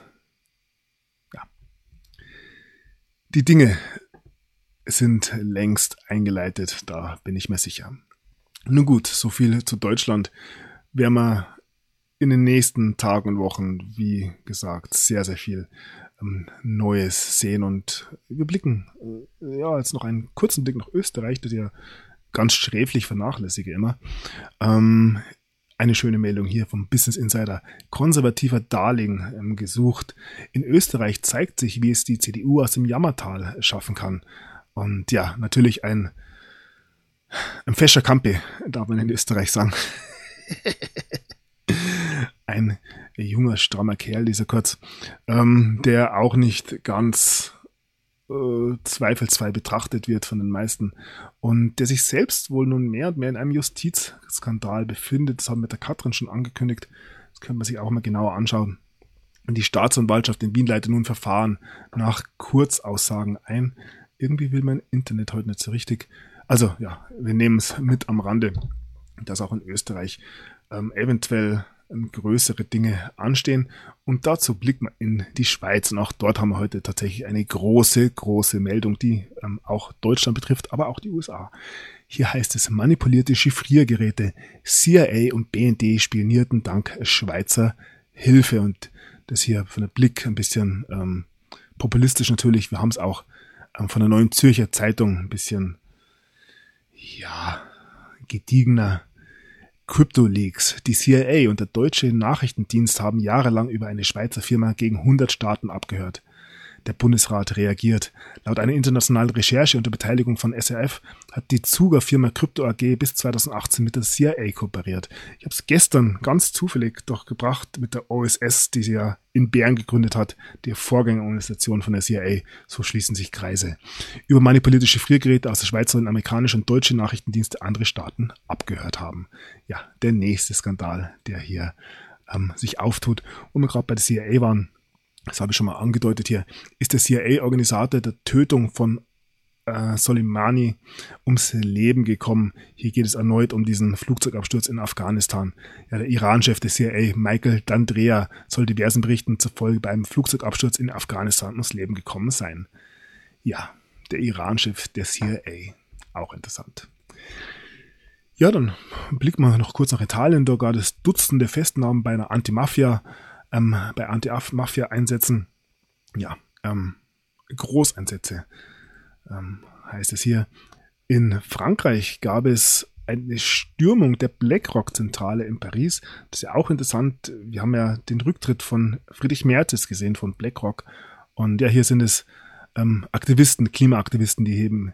die Dinge sind längst eingeleitet, da bin ich mir sicher. Nun gut, so viel zu Deutschland. Werden wir in den nächsten Tagen und Wochen, wie gesagt, sehr, sehr viel Neues sehen. Und wir blicken jetzt noch einen kurzen Blick nach Österreich, das ich ja ganz sträflich vernachlässige immer. Eine schöne Meldung hier vom Business Insider. Konservativer Darling gesucht. In Österreich zeigt sich, wie es die CDU aus dem Jammertal schaffen kann. Und ja, natürlich ein fescher Campe, darf man in Österreich sagen. Ein junger, strammer Kerl, dieser Kurz, der auch nicht ganz zweifelsfrei betrachtet wird von den meisten und der sich selbst wohl nun mehr und mehr in einem Justizskandal befindet. Das haben wir mit der Katrin schon angekündigt. Das können wir sich auch mal genauer anschauen. Und die Staatsanwaltschaft in Wien leitet nun Verfahren nach Kurzaussagen ein. Irgendwie will mein Internet heute nicht so richtig. Also ja, wir nehmen es mit am Rande, dass auch in Österreich eventuell größere Dinge anstehen. Und dazu blicken wir in die Schweiz. Und auch dort haben wir heute tatsächlich eine große Meldung, die auch Deutschland betrifft, aber auch die USA. Hier heißt es, manipulierte Chiffriergeräte. CIA und BND spionierten dank Schweizer Hilfe. Und das hier von der Blick ein bisschen populistisch natürlich. Wir haben es auch von der Neuen Zürcher Zeitung ein bisschen gediegener. Crypto-Leaks. Die CIA und der deutsche Nachrichtendienst haben jahrelang über eine Schweizer Firma gegen 100 Staaten abgehört. Der Bundesrat reagiert. Laut einer internationalen Recherche unter Beteiligung von SRF hat die Zuger-Firma Crypto AG bis 2018 mit der CIA kooperiert. Ich habe es gestern ganz zufällig doch gebracht mit der OSS, die sie ja in Bern gegründet hat, die Vorgängerorganisation von der CIA. So schließen sich Kreise. Über manipulierte Chiffriergeräte aus der Schweiz sollen amerikanische und deutsche Nachrichtendienste andere Staaten abgehört haben. Ja, der nächste Skandal, der hier sich auftut. Wo wir gerade bei der CIA waren, das habe ich schon mal angedeutet hier, ist der CIA-Organisator der Tötung von Soleimani ums Leben gekommen. Hier geht es erneut um diesen Flugzeugabsturz in Afghanistan. Ja, der Iran-Chef der CIA, Michael D'Andrea, soll diversen Berichten zufolge beim Flugzeugabsturz in Afghanistan ums Leben gekommen sein. Ja, der Iran-Chef der CIA. Auch interessant. Ja, dann blicken wir noch kurz nach Italien. Da gab es Dutzende Festnahmen bei einer bei Anti-Mafia-Einsätzen. Ja, Großeinsätze. Heißt es hier. In Frankreich gab es eine Stürmung der BlackRock-Zentrale in Paris. Das ist ja auch interessant. Wir haben ja den Rücktritt von Friedrich Merz gesehen von BlackRock. Und ja, hier sind es Aktivisten, Klimaaktivisten, die eben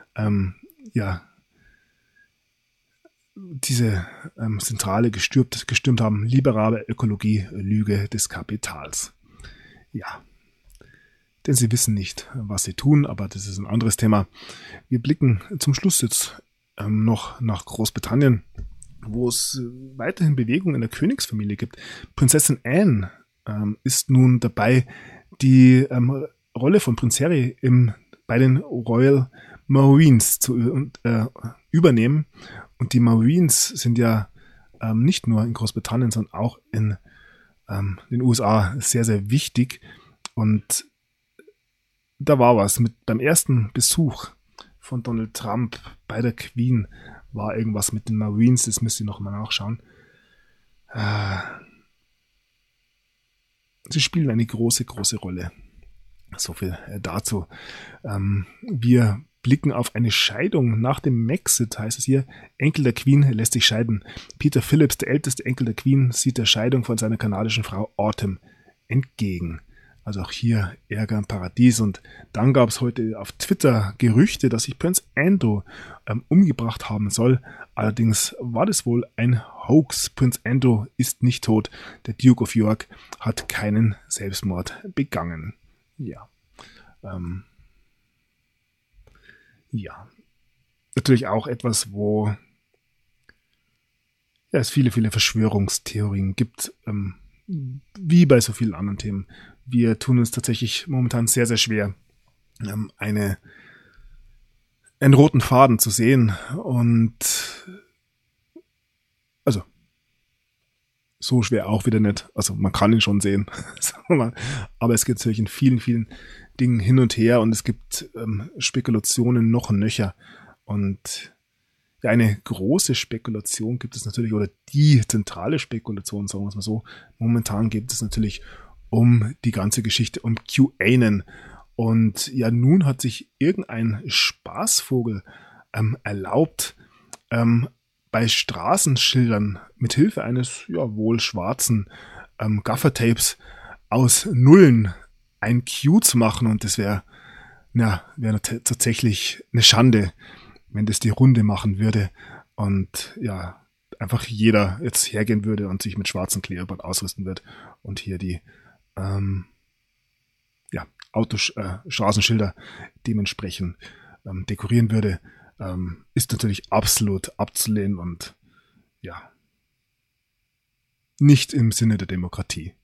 diese Zentrale gestürmt haben. Liberale Ökologie, Lüge des Kapitals. Ja. Denn sie wissen nicht, was sie tun, aber das ist ein anderes Thema. Wir blicken zum Schluss jetzt noch nach Großbritannien, wo es weiterhin Bewegungen in der Königsfamilie gibt. Prinzessin Anne ist nun dabei, die Rolle von Prinz Harry bei den Royal Marines zu übernehmen. Und die Marines sind ja nicht nur in Großbritannien, sondern auch in den USA sehr, sehr wichtig. Und da war was. Beim ersten Besuch von Donald Trump bei der Queen war irgendwas mit den Marines. Das müsst ihr nochmal nachschauen. Sie spielen eine große, große Rolle. So viel dazu. Wir blicken auf eine Scheidung nach dem Maxit, heißt es hier. Enkel der Queen lässt sich scheiden. Peter Phillips, der älteste Enkel der Queen, sieht der Scheidung von seiner kanadischen Frau Autumn entgegen. Also auch hier Ärger im Paradies. Und dann gab es heute auf Twitter Gerüchte, dass sich Prinz Andrew umgebracht haben soll. Allerdings war das wohl ein Hoax. Prinz Andrew ist nicht tot. Der Duke of York hat keinen Selbstmord begangen. Ja. Ja. Natürlich auch etwas, wo es viele, viele Verschwörungstheorien gibt. Wie bei so vielen anderen Themen. Wir tun uns tatsächlich momentan sehr, sehr schwer, einen roten Faden zu sehen. Und also so schwer auch wieder nicht. Also man kann ihn schon sehen. Aber es geht natürlich in vielen, vielen Dingen hin und her und es gibt Spekulationen noch und nöcher. Und ja, eine große Spekulation gibt es natürlich, oder die zentrale Spekulation, sagen wir es mal so, momentan geht es natürlich um die ganze Geschichte um QAnon. Und ja, nun hat sich irgendein Spaßvogel erlaubt, bei Straßenschildern mit Hilfe eines wohl schwarzen Gaffertapes aus Nullen ein Q zu machen. Und das wäre tatsächlich eine Schande, wenn das die Runde machen würde und ja, einfach jeder jetzt hergehen würde und sich mit schwarzem Klebeband ausrüsten wird und hier die Straßenschilder dementsprechend dekorieren würde, ist natürlich absolut abzulehnen und ja, nicht im Sinne der Demokratie.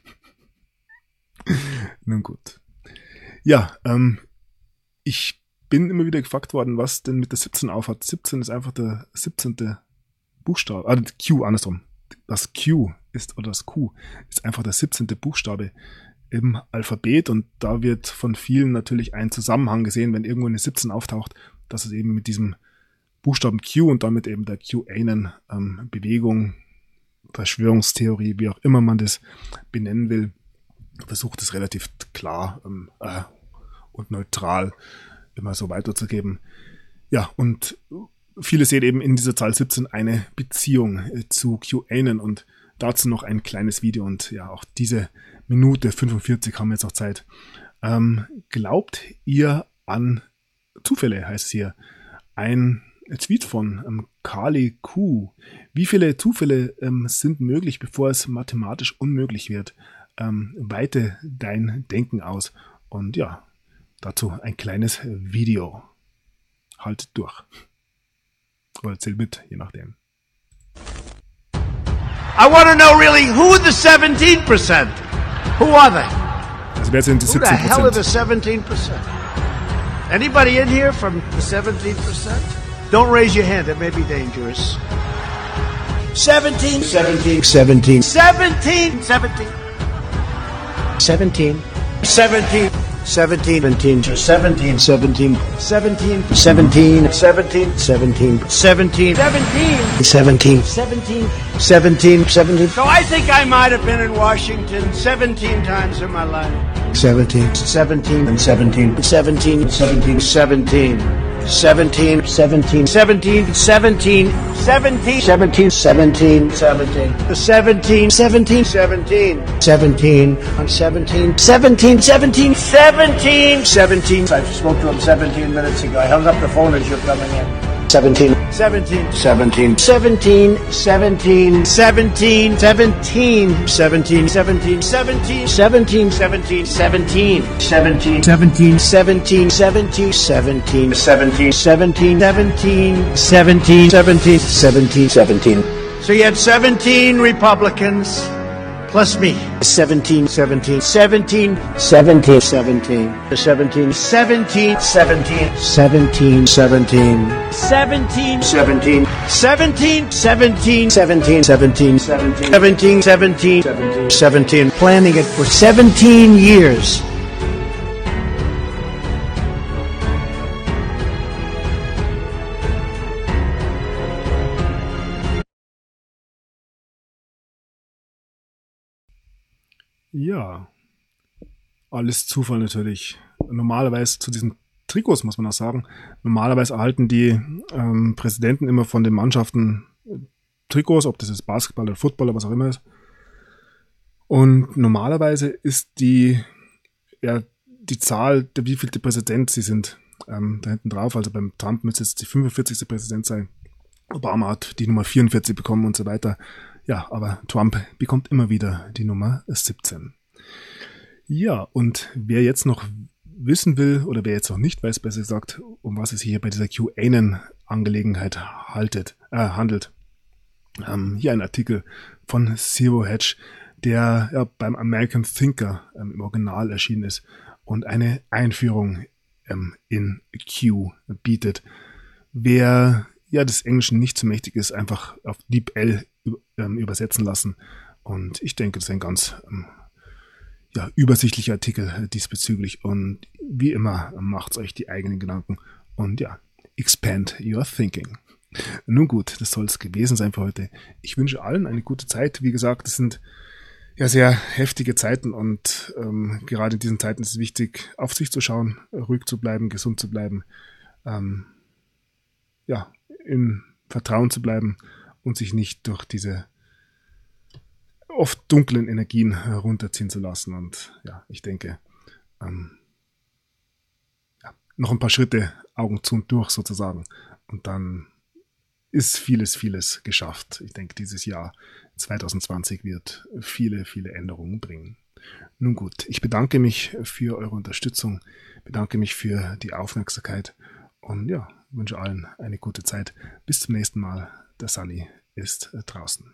Nun gut. Ja, ich bin immer wieder gefragt worden, was denn mit der 17 aufhat. 17 ist einfach der 17. Buchstabe, Q andersrum. Das Q ist, oder das Q ist einfach der 17. Buchstabe im Alphabet und da wird von vielen natürlich ein Zusammenhang gesehen, wenn irgendwo eine 17 auftaucht, dass es eben mit diesem Buchstaben Q und damit eben der QAnon-Bewegung, Verschwörungstheorie, wie auch immer man das benennen will, versucht es relativ klar und neutral immer so weiterzugeben. Ja, und viele sehen eben in dieser Zahl 17 eine Beziehung zu QAnon und dazu noch ein kleines Video und ja, auch diese Minute 45 haben wir jetzt noch Zeit. Glaubt ihr an Zufälle, heißt es hier. Ein Tweet von Carly Q. Wie viele Zufälle sind möglich, bevor es mathematisch unmöglich wird? Weite dein Denken aus. Und ja, dazu ein kleines Video. Haltet durch. Oder erzählt mit, je nachdem. I want to know really who are the 17%? Who are they? Also wer sind die 17%? Who the hell are the 17%? Anybody in here from the 17%? Don't raise your hand. That may be dangerous. 17, 17, 17, 17, 17, 17, 17, 17, 17, 17, 17, 17, 17, 17, 17, 17, 17, 17, 17, 17. So I think I might have been in Washington 17 times in my life. 17, 17, and 17, 17, 17, 17. 17, 17, 17, 17, 17, 17, 17, 17, 17, 17, 17, 17, 17, 17, 17, 17, 17. I spoke to him 17 minutes ago. I hung up the phone as you're coming in. 17, 17, 17, 17, 17, 17, 17, 17, 17, 17, 17, 17, 17, 17, 17, 17, 17, 17, 17, 17, 17, 17, 17, 17, 17. So you had 17 Republicans plus me. 17, 17, 17, 17, 17, 17, 17, 17, 17, 17, 17, 17, 17, 17, 17, 17, 17, 17, 17, 17, planning it for 17 years. Ja, alles Zufall natürlich. Normalerweise zu diesen Trikots muss man auch sagen, normalerweise erhalten die Präsidenten immer von den Mannschaften Trikots, ob das jetzt Basketball oder Football oder was auch immer ist. Und normalerweise ist die Zahl, der wievielte Präsident sie sind, da hinten drauf. Also beim Trump müsste es die 45. Präsident sein. Obama hat die Nummer 44 bekommen und so weiter. Ja, aber Trump bekommt immer wieder die Nummer 17. Ja, und wer jetzt noch wissen will, oder wer jetzt noch nicht weiß, besser gesagt, um was es hier bei dieser QAnon-Angelegenheit handelt, hier ein Artikel von Zero Hedge, der ja beim American Thinker im Original erschienen ist und eine Einführung in Q bietet. Wer ja des Englischen nicht so mächtig ist, einfach auf DeepL übersetzen lassen. Und ich denke, das ist ein ganz übersichtlicher Artikel diesbezüglich. Und wie immer, macht euch die eigenen Gedanken und ja, expand your thinking. Nun gut, das soll es gewesen sein für heute. Ich wünsche allen eine gute Zeit. Wie gesagt, es sind ja sehr heftige Zeiten und gerade in diesen Zeiten ist es wichtig, auf sich zu schauen, ruhig zu bleiben, gesund zu bleiben, in Vertrauen zu bleiben und sich nicht durch diese oft dunklen Energien herunterziehen zu lassen. Und ja, ich denke, noch ein paar Schritte, Augen zu und durch sozusagen. Und dann ist vieles geschafft. Ich denke, dieses Jahr 2020 wird viele Änderungen bringen. Nun gut, ich bedanke mich für eure Unterstützung, bedanke mich für die Aufmerksamkeit und ja, wünsche allen eine gute Zeit. Bis zum nächsten Mal. Der Sunny ist draußen.